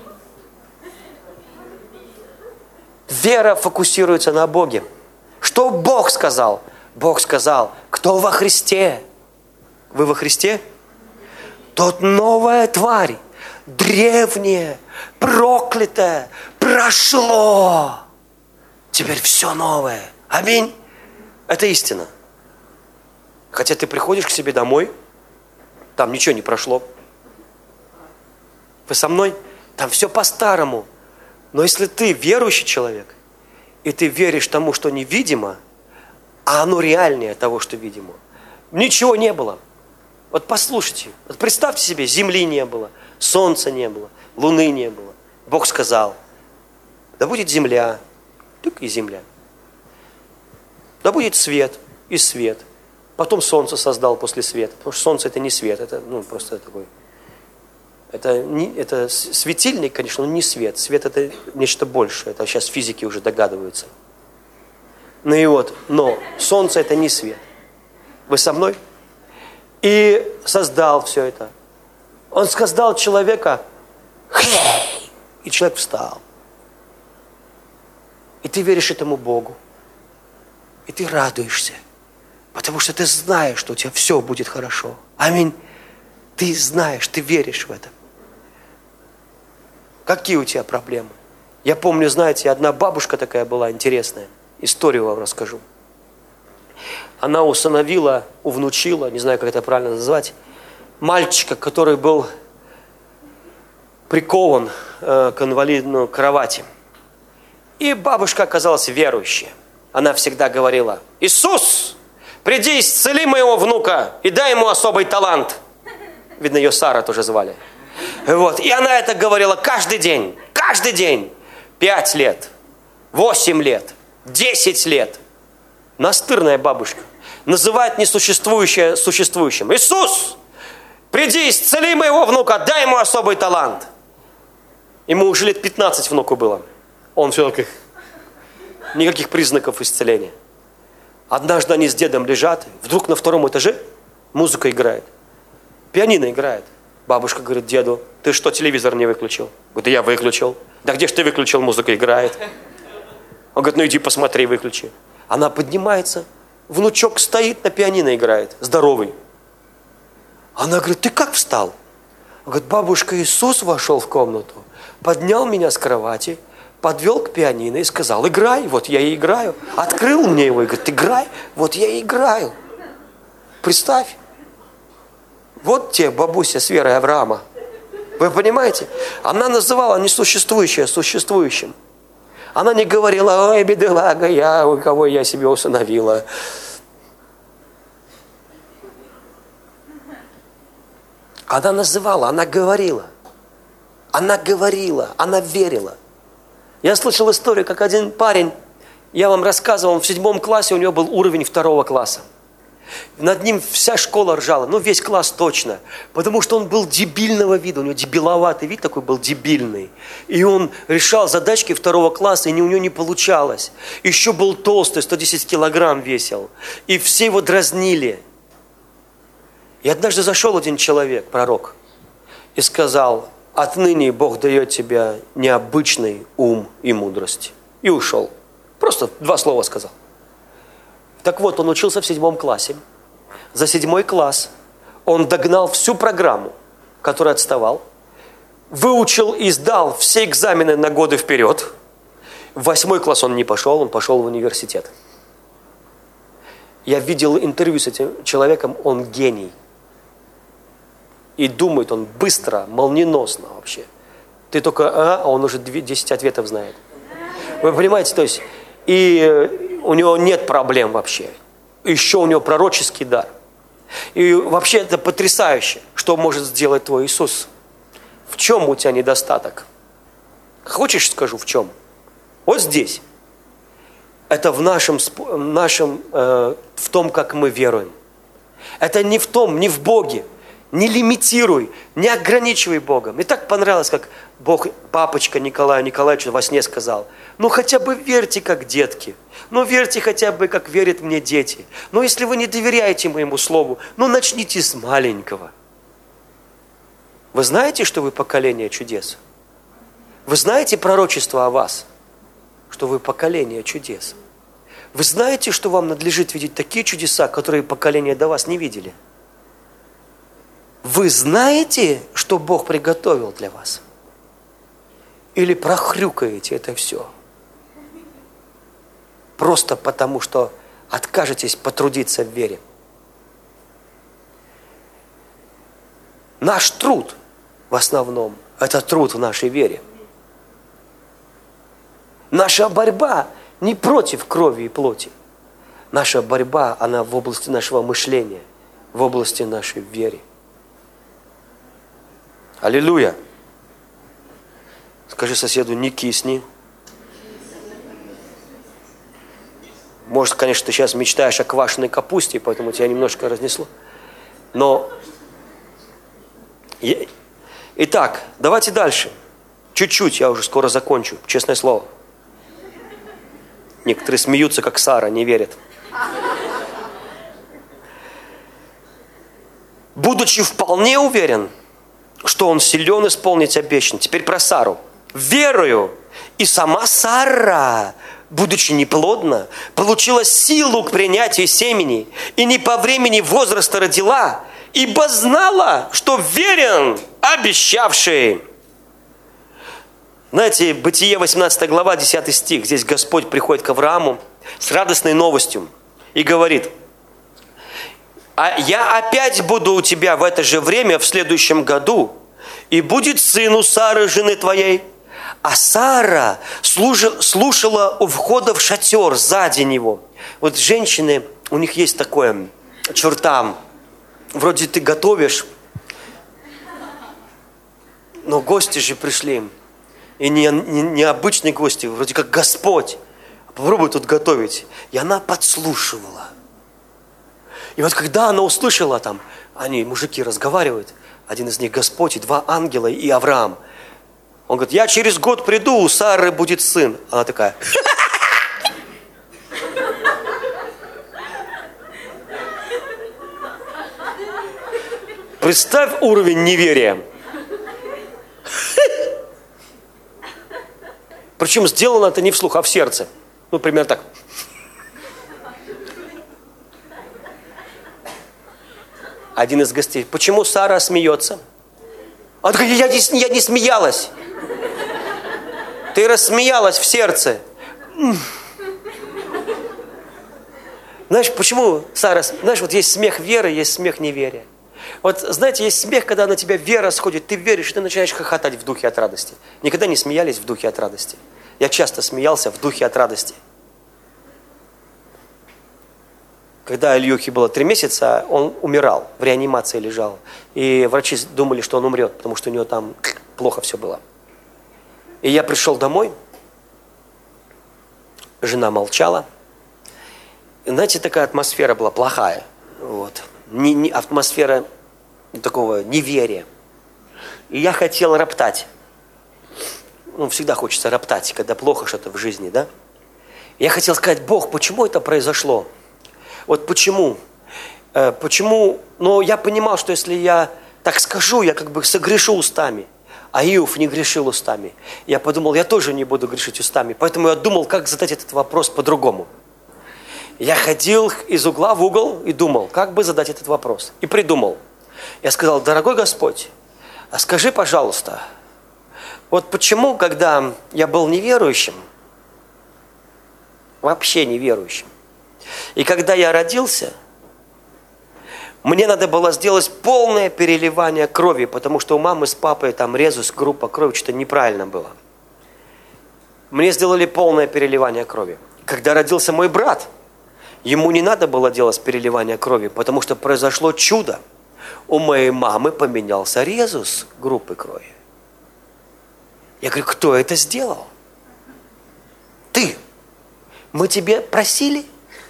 Вера фокусируется на Боге. Что Бог сказал? Бог сказал, кто во Христе? Вы во Христе? Тот новая тварь, древнее, проклятое, прошло. Теперь все новое. Аминь. Это истина. Хотя ты приходишь к себе домой, там ничего не прошло. Вы со мной? Там все по-старому. Но если ты верующий человек, и ты веришь тому, что невидимо, а оно реальнее того, что видимо, ничего не было. Вот послушайте, вот представьте себе, земли не было, солнца не было, луны не было. Бог сказал, да будет земля, так и земля. Да будет свет и свет. Потом солнце создал после света. Потому что солнце это не свет, это просто такой. Это светильник, конечно, но не свет. Свет это нечто большее. Это сейчас физики уже догадываются. Но солнце это не свет. Вы со мной? И создал все это. Он создал человека, и человек встал. И ты веришь этому Богу. И ты радуешься. Потому что ты знаешь, что у тебя все будет хорошо. Аминь. Ты знаешь, ты веришь в это. Какие у тебя проблемы? Я помню, знаете, одна бабушка такая была интересная. Историю вам расскажу. Она усыновила, увнучила, не знаю, как это правильно назвать, мальчика, который был прикован к инвалидной кровати. И бабушка оказалась верующей. Она всегда говорила: Иисус, приди, исцели моего внука и дай ему особый талант. Видно, ее Сара тоже звали. И она это говорила каждый день. 5 лет, 8 лет, 10 лет. Настырная бабушка. Называет несуществующее существующим. Иисус, приди, исцели моего внука, дай ему особый талант. Ему уже лет 15 внуку было. Он все-таки никаких признаков исцеления. Однажды они с дедом лежат, вдруг на 2-м этаже музыка играет. Пианино играет. Бабушка говорит деду: ты что, телевизор не выключил? Говорит: да я выключил. Да где ж ты выключил, музыка играет. Он говорит: ну иди посмотри, выключи. Она поднимается, внучок стоит, на пианино играет, здоровый. Она говорит: ты как встал? Он говорит: бабушка, Иисус вошел в комнату, поднял меня с кровати, подвел к пианино и сказал: играй, вот я и играю. Открыл мне его и говорит: играй, вот я и играю. Представь. Вот тебе бабуся с верой Авраама. Вы понимаете? Она называла несуществующее существующим. Она не говорила: ой, бедолага я, у кого я себе усыновила. Она называла, она говорила. Она верила. Я слышал историю, как один парень, я вам рассказывал, он в 7 классе, у него был уровень 2 класса. Над ним вся школа ржала, весь класс точно, потому что он был дебильного вида, у него дебиловатый вид такой был, дебильный. И он решал задачки 2 класса, и у него не получалось. Еще был толстый, 110 килограмм весил, и все его дразнили. И однажды зашел один человек, пророк, и сказал: отныне Бог дает тебе необычный ум и мудрость. И ушел. Просто 2 слова сказал. Так вот, он учился в 7 классе. За 7 класс он догнал всю программу, которая отставал, выучил и сдал все экзамены на годы вперед. В 8 класс он не пошел, он пошел в университет. Я видел интервью с этим человеком, он гений. И думает он быстро, молниеносно вообще. Ты только а он уже 10 ответов знает. Вы понимаете, то есть, и у него нет проблем вообще. Еще у него пророческий дар. И вообще это потрясающе, что может сделать твой Иисус. В чем у тебя недостаток? Хочешь, скажу, в чем? Вот здесь. это в в том, как мы веруем. Это не в том, не в Боге. Не лимитируй, не ограничивай Бога. Мне так понравилось, как Бог, папочка Николаю Николаевичу во сне сказал: ну хотя бы верьте, как детки. Ну верьте хотя бы, как верят мне дети. Но если вы не доверяете моему слову, ну начните с маленького. Вы знаете, что вы поколение чудес? Вы знаете пророчество о вас? Что вы поколение чудес? Вы знаете, что вам надлежит видеть такие чудеса, которые поколения до вас не видели? Вы знаете, что Бог приготовил для вас? Или прохрюкаете это все? Просто потому, что откажетесь потрудиться в вере. Наш труд, в основном, это труд в нашей вере. Наша борьба не против крови и плоти. Наша борьба, она в области нашего мышления, в области нашей веры. Аллилуйя! Скажи соседу: не кисни. Может, конечно, ты сейчас мечтаешь о квашеной капусте, поэтому тебя немножко разнесло. Но... Итак, давайте дальше. Чуть-чуть, я уже скоро закончу, честное слово. Некоторые смеются, как Сара, не верят. Будучи вполне уверен, что он силен исполнить обещанное. Теперь про Сару. Верою и сама Сара, будучи неплодна, получила силу к принятию семени и не по времени возраста родила, ибо знала, что верен обещавший. Знаете, Бытие 18 глава, 10 стих. Здесь Господь приходит к Аврааму с радостной новостью и говорит: а я опять буду у тебя в это же время в следующем году, и будет сын у Сары, жены твоей. А Сара слушала у входа в шатер сзади него. Вот женщины, у них есть такое черта. Вроде ты готовишь, но гости же пришли. И не обычные гости, вроде как Господь. Попробуй тут готовить. И она подслушивала. И вот когда она услышала там, они, мужики, разговаривают, один из них Господь, и два ангела, и Авраам. Он говорит: я через год приду, у Сары будет сын. Она такая: представь уровень неверия. Причем сделано это не вслух, а в сердце. Ну, примерно так. Один из гостей: почему Сара смеется? Она говорит: я не смеялась. Ты рассмеялась в сердце. Знаешь, почему Сара... Знаешь, вот есть смех веры, есть смех неверия. Вот, знаете, есть смех, когда на тебя вера сходит, ты веришь, и ты начинаешь хохотать в духе от радости. Никогда не смеялись в духе от радости? Я часто смеялся в духе от радости. Когда Ильюхе было 3 месяца, он умирал, в реанимации лежал. И врачи думали, что он умрет, потому что у него там плохо все было. И я пришел домой, жена молчала. И, знаете, такая атмосфера была плохая. Вот. Атмосфера такого неверия. И я хотел роптать. Ну, всегда хочется роптать, когда плохо что-то в жизни, да? Я хотел сказать: Бог, почему это произошло? Вот почему? Почему? Но я понимал, что если я так скажу, я как бы согрешу устами. А Иов не грешил устами. Я подумал, я тоже не буду грешить устами. Поэтому я думал, как задать этот вопрос по-другому. Я ходил из угла в угол и думал, как бы задать этот вопрос. И придумал. Я сказал: дорогой Господь, а скажи, пожалуйста, вот почему, когда я был неверующим, вообще неверующим, и когда я родился, мне надо было сделать полное переливание крови, потому что у мамы с папой там резус, группа крови, что-то неправильно было. Мне сделали полное переливание крови. Когда родился мой брат, ему не надо было делать переливание крови, потому что произошло чудо. У моей мамы поменялся резус группы крови. Я говорю: кто это сделал? Ты. Мы тебе просили?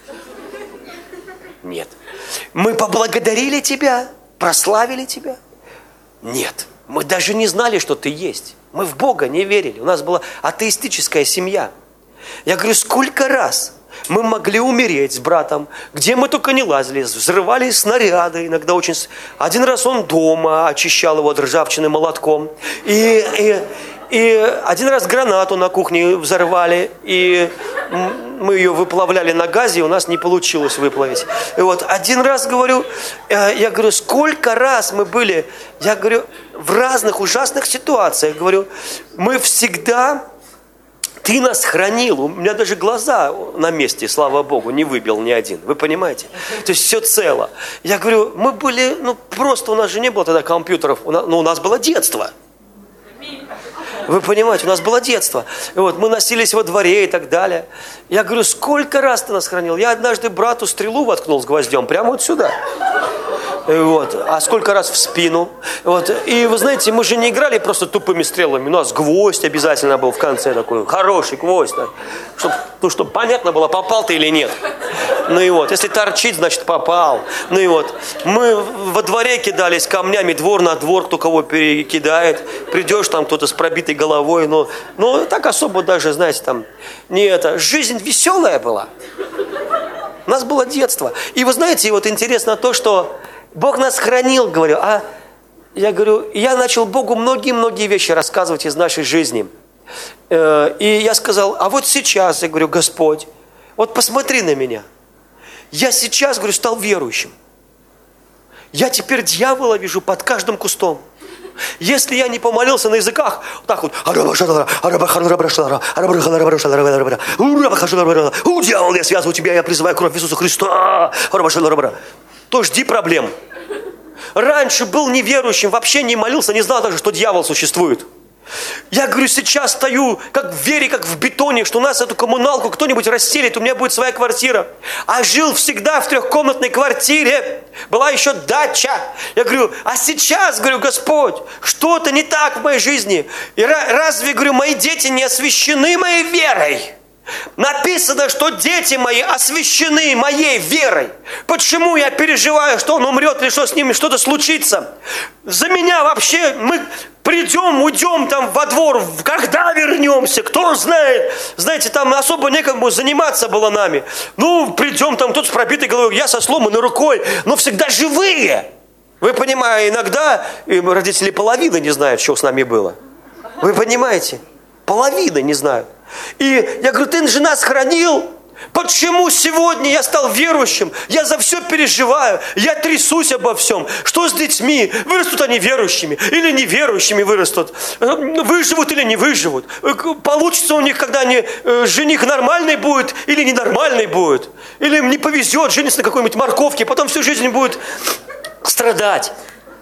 Нет. Мы поблагодарили тебя? Прославили тебя? Нет. Мы даже не знали, что ты есть. Мы в Бога не верили. У нас была атеистическая семья. Я говорю, сколько раз мы могли умереть с братом, где мы только не лазили, взрывали снаряды, иногда очень... Один раз он дома очищал его от ржавчины молотком. И один раз гранату на кухне взорвали, и мы ее выплавляли на газе, и у нас не получилось выплавить. И вот один раз, говорю, я говорю, сколько раз мы были, я говорю, в разных ужасных ситуациях, говорю, мы всегда... Ты нас хранил, у меня даже глаза на месте, слава Богу, не выбил ни один, вы понимаете? То есть все цело. Я говорю, мы были, просто у нас же не было тогда компьютеров, у нас было детство. Вы понимаете, у нас было детство. И вот мы носились во дворе и так далее. Я говорю, сколько раз ты нас хранил? Я однажды брату стрелу воткнул с гвоздем, прямо вот сюда. Вот. А сколько раз в спину. Вот. И вы знаете, мы же не играли просто тупыми стрелами. У нас гвоздь обязательно был в конце такой. Хороший гвоздь. Чтобы понятно было, попал ты или нет. Ну и вот. Если торчит, значит попал. Ну и вот. Мы во дворе кидались камнями, двор на двор, кто кого перекидает. Придешь, там кто-то с пробитой головой. Но так особо даже, знаете, там не это. Жизнь веселая была. У нас было детство. И вы знаете, вот интересно то, что Бог нас хранил, говорю. А я говорю, я начал Богу многие-многие вещи рассказывать из нашей жизни. И я сказал, а вот сейчас, я говорю, Господь, вот посмотри на меня. Я сейчас, говорю, стал верующим. Я теперь дьявола вижу под каждым кустом. Если я не помолился на языках, вот так вот, дьявол, я связываю тебя, я призываю кровь Иисуса Христа, то жди проблем. Раньше был неверующим, вообще не молился, не знал даже, что дьявол существует. Я говорю, сейчас стою, как в вере, как в бетоне, что у нас эту коммуналку кто-нибудь расселит, у меня будет своя квартира. А жил всегда в трехкомнатной квартире, была еще дача. Я говорю, а сейчас, говорю, Господь, что-то не так в моей жизни. И разве, говорю, мои дети не освящены моей верой? Написано, что дети мои освящены моей верой. Почему я переживаю, что он умрет или что с ними что-то случится? За меня вообще мы придем, уйдем там во двор, когда вернемся, кто знает. Знаете, там особо некому заниматься было нами. Придем там, кто-то с пробитой головой, я со сломанной рукой, но всегда живые. Вы понимаете, иногда родители половины не знают, что с нами было. Вы понимаете? Половина не знают. И я говорю, ты же нас хранил. Почему сегодня я стал верующим? Я за все переживаю. Я трясусь обо всем. Что с детьми? Вырастут они верующими или неверующими вырастут? Выживут или не выживут? Получится у них, когда они жених нормальный будет или ненормальный будет? Или им не повезет, жениться на какой-нибудь морковке, потом всю жизнь будет страдать.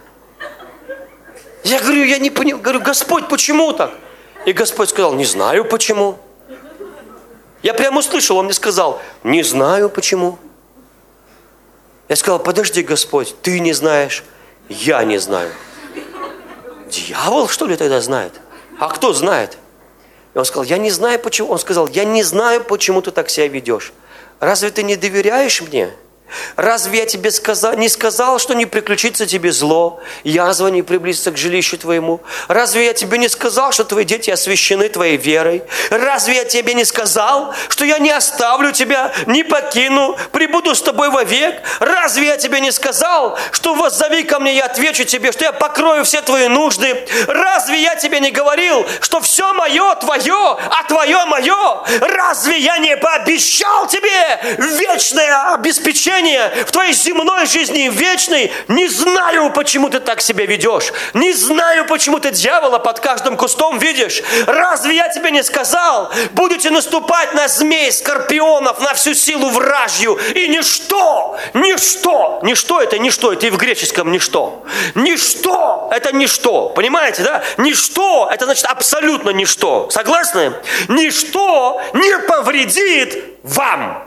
Я говорю, я не понимаю. Говорю, Господь, почему так? И Господь сказал, не знаю почему. Я прямо услышал, он мне сказал, не знаю почему. Я сказал, подожди, Господь, ты не знаешь, я не знаю. Дьявол, что ли, тогда знает? А кто знает? И он сказал, я не знаю почему. Он сказал, я не знаю, почему ты так себя ведешь. Разве ты не доверяешь мне? Разве я тебе не сказал, что не приключится тебе зло, язва не приблизится к жилищу твоему? Разве я тебе не сказал, что твои дети освящены твоей верой? Разве я тебе не сказал, что я не оставлю тебя, не покину, пребуду с тобой вовек? Разве я тебе не сказал, что воззови ко мне, я отвечу тебе, что я покрою все твои нужды? Разве я тебе не говорил, что все мое твое, а твое мое? Разве я не пообещал тебе вечное обеспечение в твоей земной жизни вечной? Не знаю, почему ты так себя ведешь. Не знаю, почему ты дьявола под каждым кустом видишь. Разве я тебе не сказал, будете наступать на змей, скорпионов, на всю силу вражью, и ничто, это и в греческом ничто. Ничто, это ничто, понимаете, да? Ничто, это значит абсолютно ничто. Согласны? Ничто не повредит вам.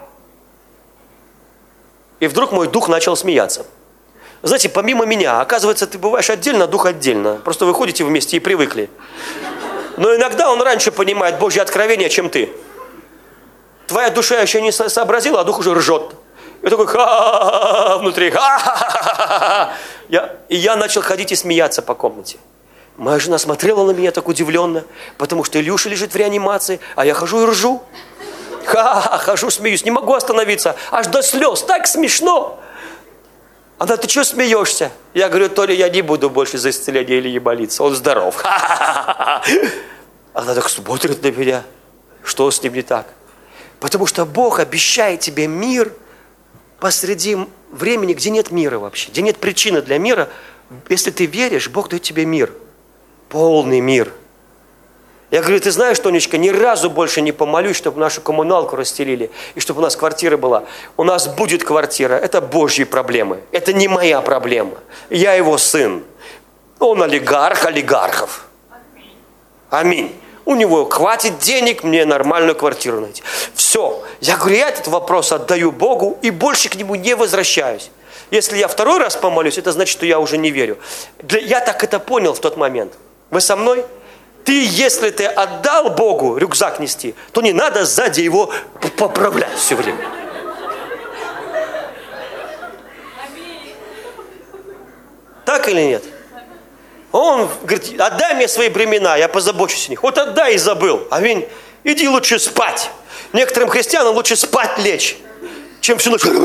И вдруг мой дух начал смеяться. Знаете, помимо меня, оказывается, ты бываешь отдельно, дух отдельно. Просто вы ходите вместе и привыкли. Но иногда он раньше понимает Божье откровение, чем ты. твоя душа еще не сообразила, а дух уже ржет. И такой ха-ха-ха внутри. Ха-ха-ха-ха. И я начал ходить и смеяться по комнате. Моя жена смотрела на меня так удивленно, потому что Илюша лежит в реанимации, а я хожу и ржу. Ха-ха-ха, хожу, смеюсь, не могу остановиться, аж до слез, так смешно. Она, ты что смеешься? Я говорю, Толя, я не буду больше за исцеление Ильи молиться, он здоров. Ха-ха-ха. Она так смотрит на меня, что с ним не так? Потому что Бог обещает тебе мир посреди времени, где нет мира вообще, где нет причины для мира. Если ты веришь, Бог дает тебе мир, полный мир. Я говорю, ты знаешь, Тонечка, ни разу больше не помолюсь, чтобы нашу коммуналку расстелили, и чтобы у нас квартира была. У нас будет квартира, это Божьи проблемы, это не моя проблема. Я его сын, он олигарх олигархов. Аминь. У него хватит денег мне нормальную квартиру найти. Все. Я говорю, я этот вопрос отдаю Богу и больше к нему не возвращаюсь. Если я второй раз помолюсь, это значит, что я уже не верю. Я так это понял в тот момент. Вы со мной? Если ты отдал Богу рюкзак нести, то не надо сзади его поправлять все время. Так или нет? Он говорит, отдай мне свои бремена, я позабочусь о них. Вот отдай и забыл. Аминь. Иди лучше спать. Некоторым христианам лучше спать лечь, чем всю ночь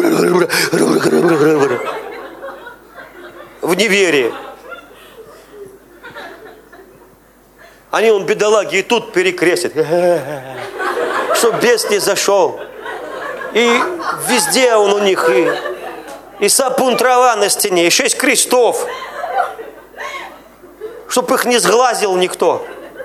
в неверии. Они, бедолаги, и тут перекрестят. Чтоб бес не зашел. И везде он у них. И сапун трава на стене, и 6 крестов. Чтоб их не сглазил никто.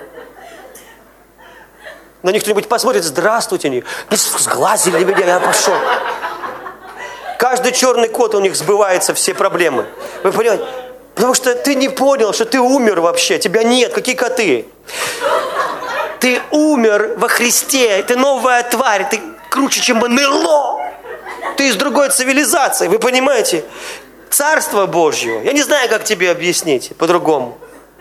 На них кто-нибудь посмотрит, здравствуйте, они сглазили меня, я пошел. Каждый черный кот у них сбывается, все проблемы. Вы понимаете? Потому что ты не понял, что ты умер вообще, тебя нет, какие коты. Ты умер во Христе, ты новая тварь, ты круче, чем НЛО. Ты из другой цивилизации, вы понимаете? Царство Божье, я не знаю, как тебе объяснить по-другому.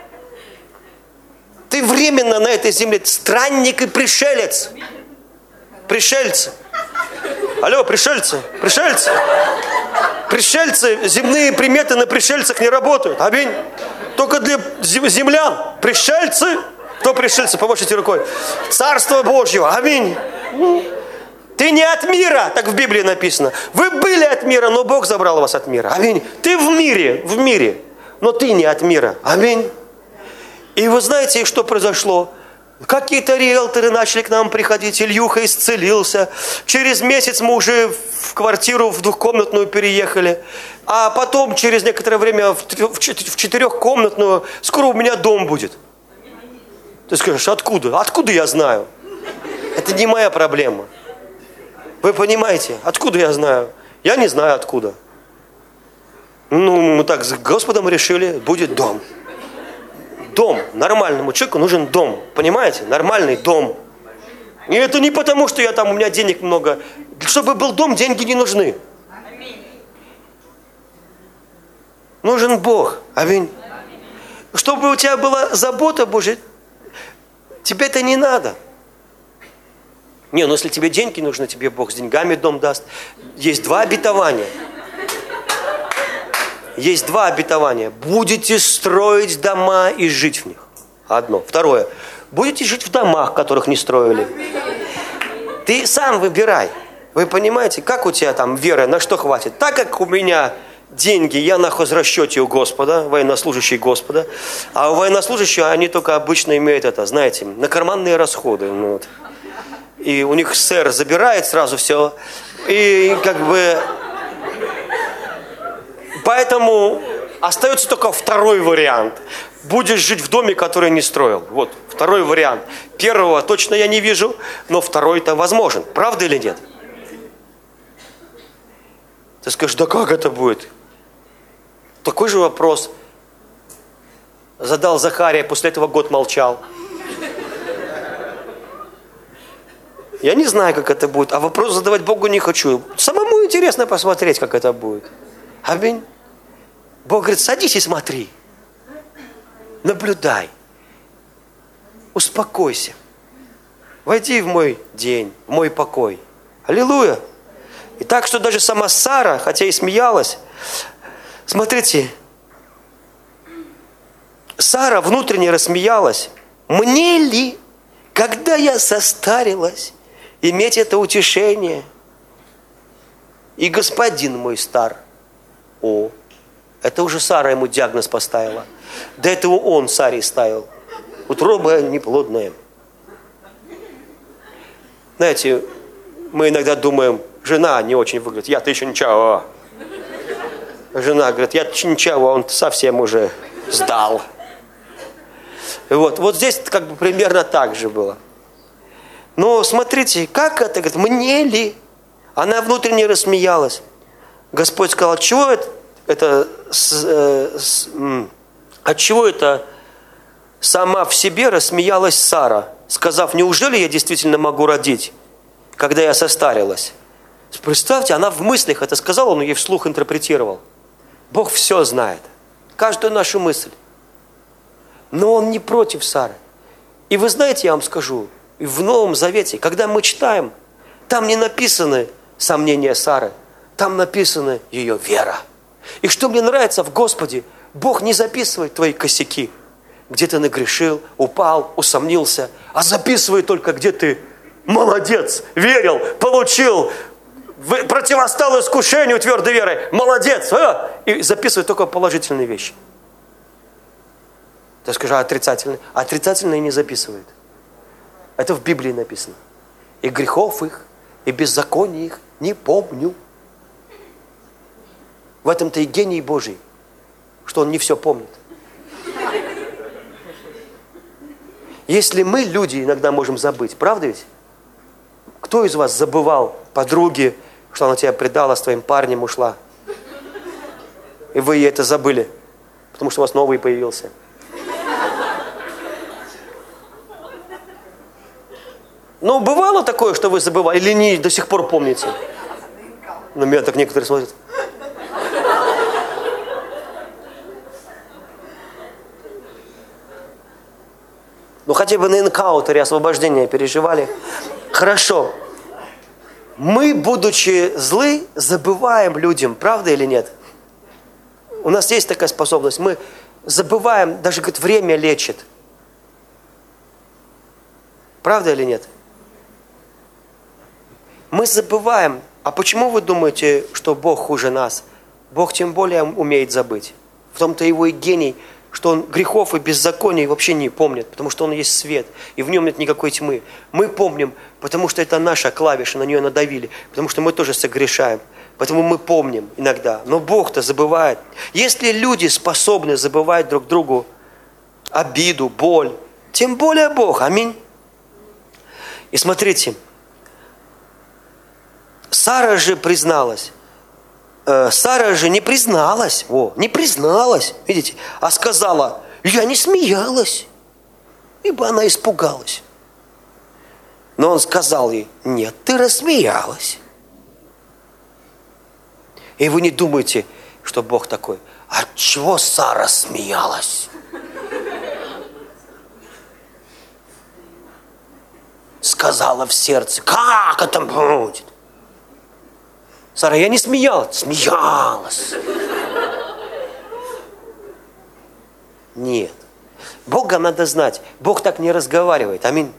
Ты временно на этой земле странник и пришелец. Пришельцы. Алло, пришельцы, пришельцы. Пришельцы, земные приметы на пришельцах не работают. Аминь. Только для землян. Пришельцы. Кто пришельцы? Помашите рукой. Царство Божье. Аминь. Ты не от мира, так в Библии написано. Вы были от мира, но Бог забрал вас от мира. Аминь. Ты в мире, но ты не от мира. Аминь. И вы знаете, что произошло? Какие-то риэлторы начали к нам приходить, Ильюха исцелился. Через месяц мы уже в квартиру в 2-комнатную переехали. А потом, через некоторое время, в 4-комнатную. Скоро у меня дом будет. Ты скажешь, откуда? Откуда я знаю? Это не моя проблема. Вы понимаете? Откуда я знаю? Я не знаю откуда. Мы так с Господом решили, будет дом. Дом. Нормальному человеку нужен дом. Понимаете? Нормальный дом. И это не потому, что у меня денег много. Чтобы был дом, деньги не нужны. Нужен Бог. Аминь. Чтобы у тебя была забота Божья, тебе это не надо. Если тебе деньги нужны, тебе Бог с деньгами дом даст. Есть 2 обетования. Есть 2 обетования. Будете строить дома и жить в них. Одно. Второе. Будете жить в домах, которых не строили. Ты сам выбирай. Вы понимаете, как у тебя там вера, на что хватит? Так как у меня деньги, я на хозрасчете у Господа, военнослужащий Господа, а у военнослужащих они только обычно имеют знаете, на карманные расходы. И у них сэр забирает сразу все. И поэтому остается только второй вариант. Будешь жить в доме, который не строил. Вот, второй вариант. Первого точно я не вижу, но второй-то возможен. Правда или нет? Ты скажешь, да как это будет? Такой же вопрос задал Захария, после этого год молчал. Я не знаю, как это будет, а вопрос задавать Богу не хочу. Самому интересно посмотреть, как это будет. Аминь. Бог говорит, садись и смотри. Наблюдай. Успокойся. Войди в мой день, в мой покой. Аллилуйя. И так, что даже сама Сара, хотя и смеялась, смотрите, Сара внутренне рассмеялась. Мне ли, когда я состарилась, иметь это утешение? И господин мой стар. О, это уже Сара ему диагноз поставила. До этого он Саре ставил. Утроба неплодная. Знаете, мы иногда думаем, жена не очень выглядит. Я-то еще ничего. Жена говорит, я-то ничего, он совсем уже сдал. Вот здесь как бы примерно так же было. Но смотрите, как это? Говорит, мне ли? Она внутренне рассмеялась. Господь сказал, отчего это сама в себе рассмеялась Сара, сказав, неужели я действительно могу родить, когда я состарилась? Представьте, она в мыслях это сказала, он ей вслух интерпретировал. Бог все знает, каждую нашу мысль. Но Он не против Сары. И вы знаете, я вам скажу, в Новом Завете, когда мы читаем, там не написаны сомнения Сары, там написана ее вера. И что мне нравится в Господе, Бог не записывает твои косяки, где ты нагрешил, упал, усомнился, а записывает только, где ты молодец, верил, получил, противостал искушению твердой верой, молодец, и записывает только положительные вещи. Ты скажи, а отрицательные? Отрицательные не записывает. Это в Библии написано. И грехов их, и беззаконий их не помню. В этом-то и гений Божий, что Он не все помнит. Если мы, люди, иногда можем забыть, правда ведь? Кто из вас забывал подруги, что она тебя предала, с твоим парнем ушла? И вы это забыли, потому что у вас новый появился. Ну, бывало такое, что вы забывали, или не до сих пор помните? На меня так некоторые смотрят. Ну, хотя бы на энкаунтере освобождения переживали. Хорошо. Мы, будучи злы, забываем людям, правда или нет? У нас есть такая способность. Мы забываем, даже, говорит, время лечит. Правда или нет? Мы забываем. А почему вы думаете, что Бог хуже нас? Бог тем более умеет забыть. В том-то его и гений, что Он грехов и беззаконий вообще не помнит, потому что Он есть свет, и в Нем нет никакой тьмы. Мы помним, потому что это наша клавиша, на нее надавили, потому что мы тоже согрешаем. Поэтому мы помним иногда. Но Бог-то забывает. Если люди способны забывать друг другу обиду, боль, тем более Бог. Аминь. И смотрите, Сара же призналась. Сара же не призналась, видите, а сказала, я не смеялась, ибо она испугалась. Но он сказал ей, нет, ты рассмеялась. И вы не думаете, что Бог такой, а чего Сара смеялась? Сказала в сердце, как это будет? Сара, я не смеялась. Смеялась. Нет. Бога надо знать. Бог так не разговаривает. Аминь.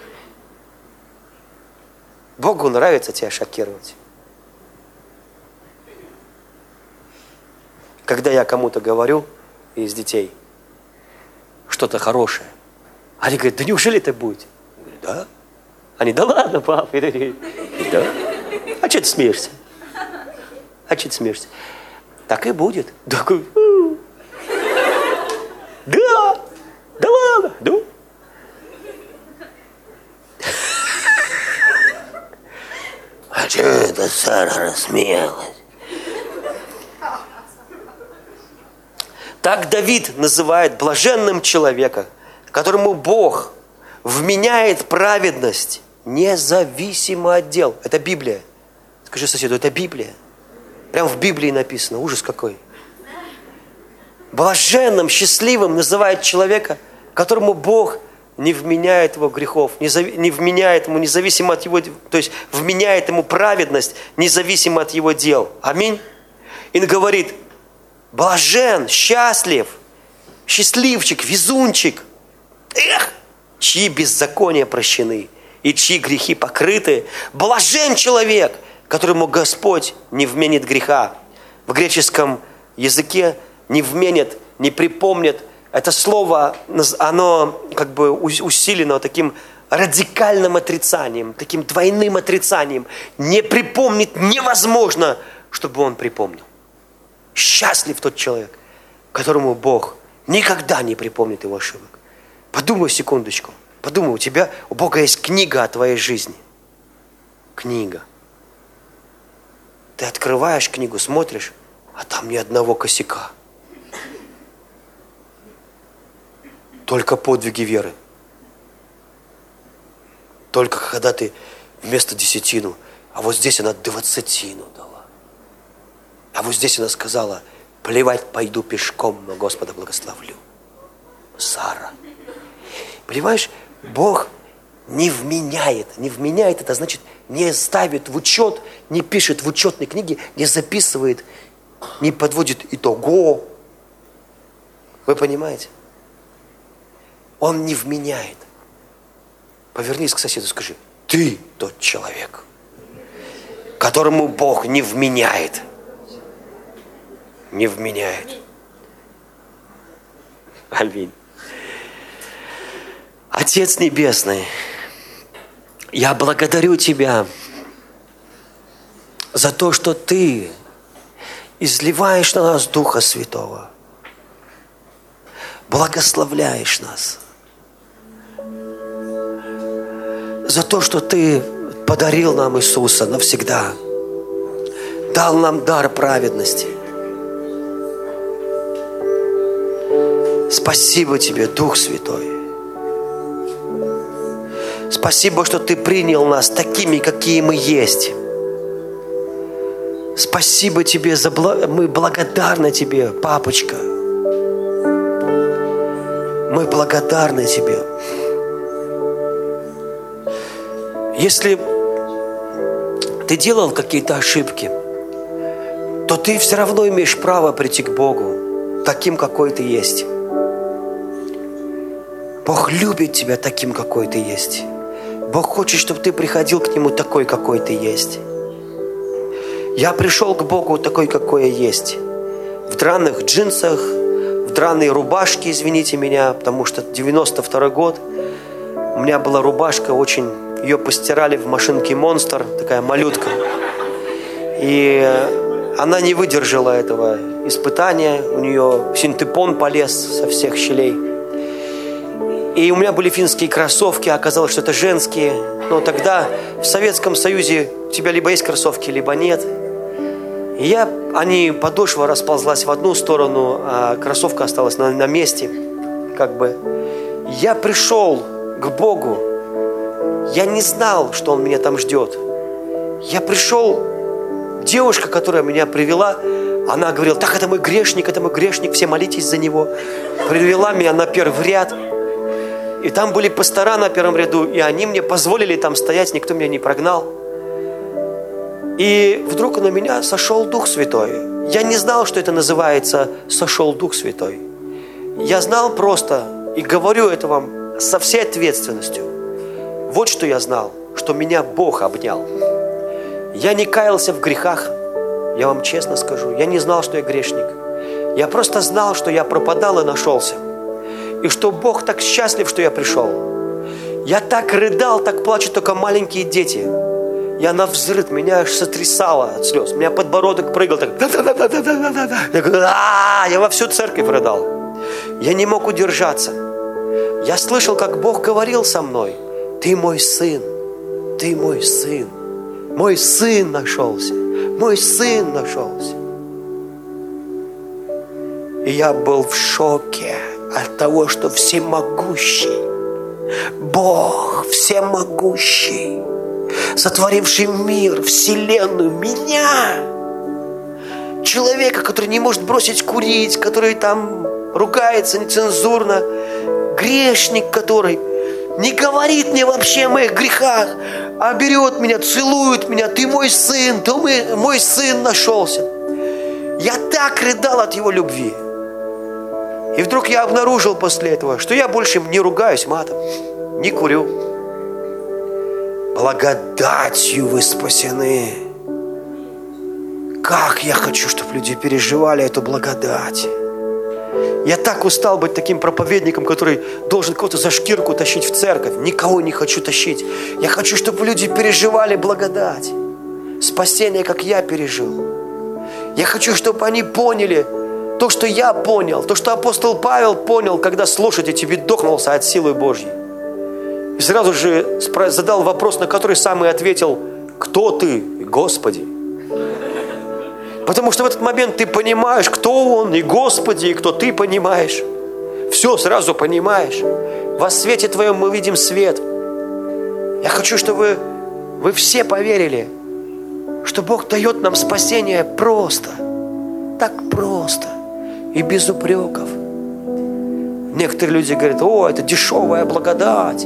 Богу нравится тебя шокировать. Когда я кому-то говорю из детей что-то хорошее, они говорят, да неужели это будет? Я говорю, да. Они, да ладно, пап. Да. А что ты смеешься? А что ты смеешься? Так и будет. Такой, да ладно, да. А что это Сара рассмеялась? Так Давид называет блаженным человека, которому Бог вменяет праведность независимо от дел. Это Библия. Скажи соседу, это Библия. Прямо в Библии написано. Ужас какой. Блаженным, счастливым называет человека, которому Бог не вменяет его грехов, не вменяет ему, независимо от его, то есть вменяет ему праведность, независимо от его дел. Аминь. И он говорит: блажен, счастлив, счастливчик, везунчик, чьи беззакония прощены и чьи грехи покрыты. Блажен человек, которому Господь не вменит греха. В греческом языке не вменит, не припомнит. Это слово, оно как бы усилено таким радикальным отрицанием, таким двойным отрицанием. Не припомнить невозможно, чтобы он припомнил. Счастлив тот человек, которому Бог никогда не припомнит его ошибок. Подумай секундочку. Подумай, у Бога есть книга о твоей жизни. Книга. Ты открываешь книгу, смотришь, а там ни одного косяка. Только подвиги веры. Только когда ты вместо десятину, а вот здесь она двадцатину дала. А вот здесь она сказала: плевать, пойду пешком, но Господа благословлю. Сара. Понимаешь, Бог не вменяет. Не вменяет, это значит, не ставит в учет, не пишет в учетной книге, не записывает, не подводит итого. Вы понимаете? Он не вменяет. Повернись к соседу и скажи: ты тот человек, которому Бог не вменяет. Не вменяет. Аминь. Отец Небесный, я благодарю Тебя за то, что Ты изливаешь на нас Духа Святого, благословляешь нас, за то, что Ты подарил нам Иисуса навсегда, дал нам дар праведности. Спасибо Тебе, Дух Святой. Спасибо, что Ты принял нас такими, какие мы есть. Спасибо Тебе, мы благодарны Тебе, папочка. Мы благодарны Тебе. Если ты делал какие-то ошибки, то ты все равно имеешь право прийти к Богу таким, какой ты есть. Бог любит тебя таким, какой ты есть. Бог хочет, чтобы ты приходил к Нему такой, какой ты есть. Я пришел к Богу такой, какой я есть. В драных джинсах, в драной рубашке, извините меня, потому что 92-й год. У меня была рубашка, ее постирали в машинке Монстр, такая малютка. И она не выдержала этого испытания. У нее синтепон полез со всех щелей. И у меня были финские кроссовки, а оказалось, что это женские. Но тогда в Советском Союзе у тебя либо есть кроссовки, либо нет. И подошва расползлась в одну сторону, а кроссовка осталась на месте. Как бы. Я пришел к Богу. Я не знал, что Он меня там ждет. Я пришел, девушка, которая меня привела, она говорила: так, это мой грешник, все молитесь за него. Привела меня на первый ряд. И там были пастора на первом ряду, и они мне позволили там стоять, никто меня не прогнал. И вдруг на меня сошел Дух Святой. Я не знал, что это называется «сошел Дух Святой». Я знал просто, и говорю это вам со всей ответственностью. Вот что я знал, что меня Бог обнял. Я не каялся в грехах, я вам честно скажу. Я не знал, что я грешник. Я просто знал, что я пропадал и нашелся. И что Бог так счастлив, что я пришел. Я так рыдал, так плачут только маленькие дети. Я навзрыд, меня аж сотрясало от слез. У меня подбородок прыгал так. Я во всю церковь рыдал. Я не мог удержаться. Я слышал, как Бог говорил со мной: ты мой сын, ты мой сын. Мой сын нашелся. Мой сын нашелся. И я был в шоке от того, что всемогущий Бог, всемогущий, сотворивший мир, вселенную, меня, человека, который не может бросить курить, который там ругается нецензурно, грешник, который не говорит мне вообще о моих грехах, а берет меня, целует меня. Ты мой сын, ты мой сын нашелся. Я так рыдал от его любви. И вдруг я обнаружил после этого, что я больше не ругаюсь матом, не курю. Благодатью вы спасены. Как я хочу, чтобы люди переживали эту благодать. Я так устал быть таким проповедником, который должен кого-то за шкирку тащить в церковь. Никого не хочу тащить. Я хочу, чтобы люди переживали благодать. Спасение, как я пережил. Я хочу, чтобы они поняли то, что я понял. То, что апостол Павел понял, когда с лошади тебе дохнулся от силы Божьей. И сразу же задал вопрос, на который сам и ответил: кто ты, Господи? Потому что в этот момент ты понимаешь, кто Он, и Господи, и кто ты понимаешь. Все сразу понимаешь. Во свете Твоем мы видим свет. Я хочу, чтобы вы все поверили, что Бог дает нам спасение просто. Так просто. И без упреков. Некоторые люди говорят: о, это дешевая благодать.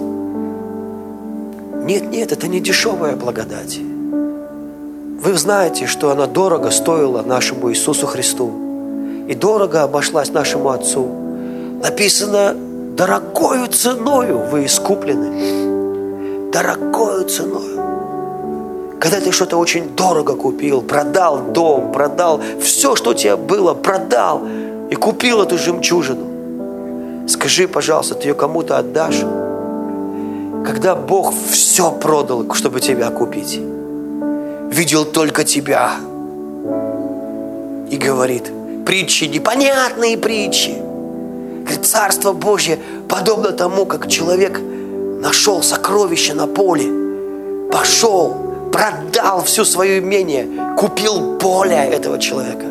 Нет, это не дешевая благодать. Вы знаете, что она дорого стоила нашему Иисусу Христу. И дорого обошлась нашему Отцу. Написано: дорогою ценою вы искуплены. Дорогою ценою. Когда ты что-то очень дорого купил, продал дом, продал все, что у тебя было, продал и купил эту жемчужину. Скажи, пожалуйста, ты ее кому-то отдашь? Когда Бог все продал, чтобы тебя купить, видел только тебя и говорит, притчи, непонятные притчи. Говорит, Царство Божье подобно тому, как человек нашел сокровище на поле, пошел, продал все свое имение, купил поле этого человека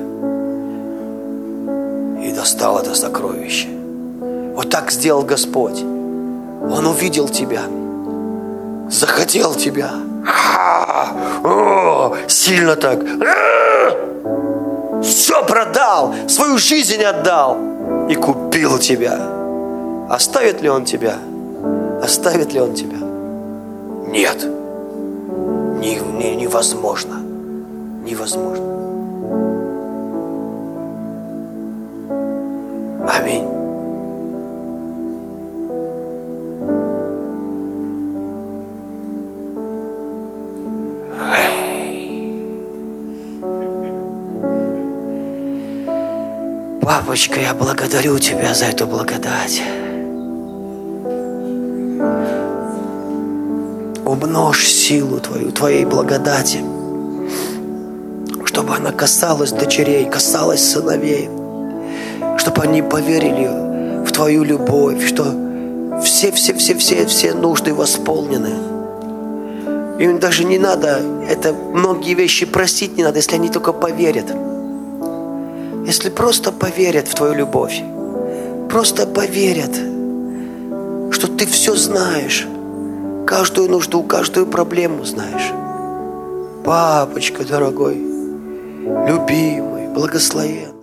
и достал это сокровище. Вот так сделал Господь. Он увидел тебя, захотел тебя. Сильно так. Все продал, свою жизнь отдал и купил тебя. Оставит ли Он тебя? Оставит ли Он тебя? Нет. Невозможно. Невозможно. Аминь. Папочка, я благодарю Тебя за эту благодать. Умножь силу Твою, Твоей благодати, чтобы она касалась дочерей, касалась сыновей, чтобы они поверили в Твою любовь, что все нужды восполнены. Им даже не надо, многие вещи простить не надо, если они только поверят. Если просто поверят в Твою любовь, просто поверят, что Ты все знаешь, каждую нужду, каждую проблему знаешь. Папочка дорогой, любимый, благословен.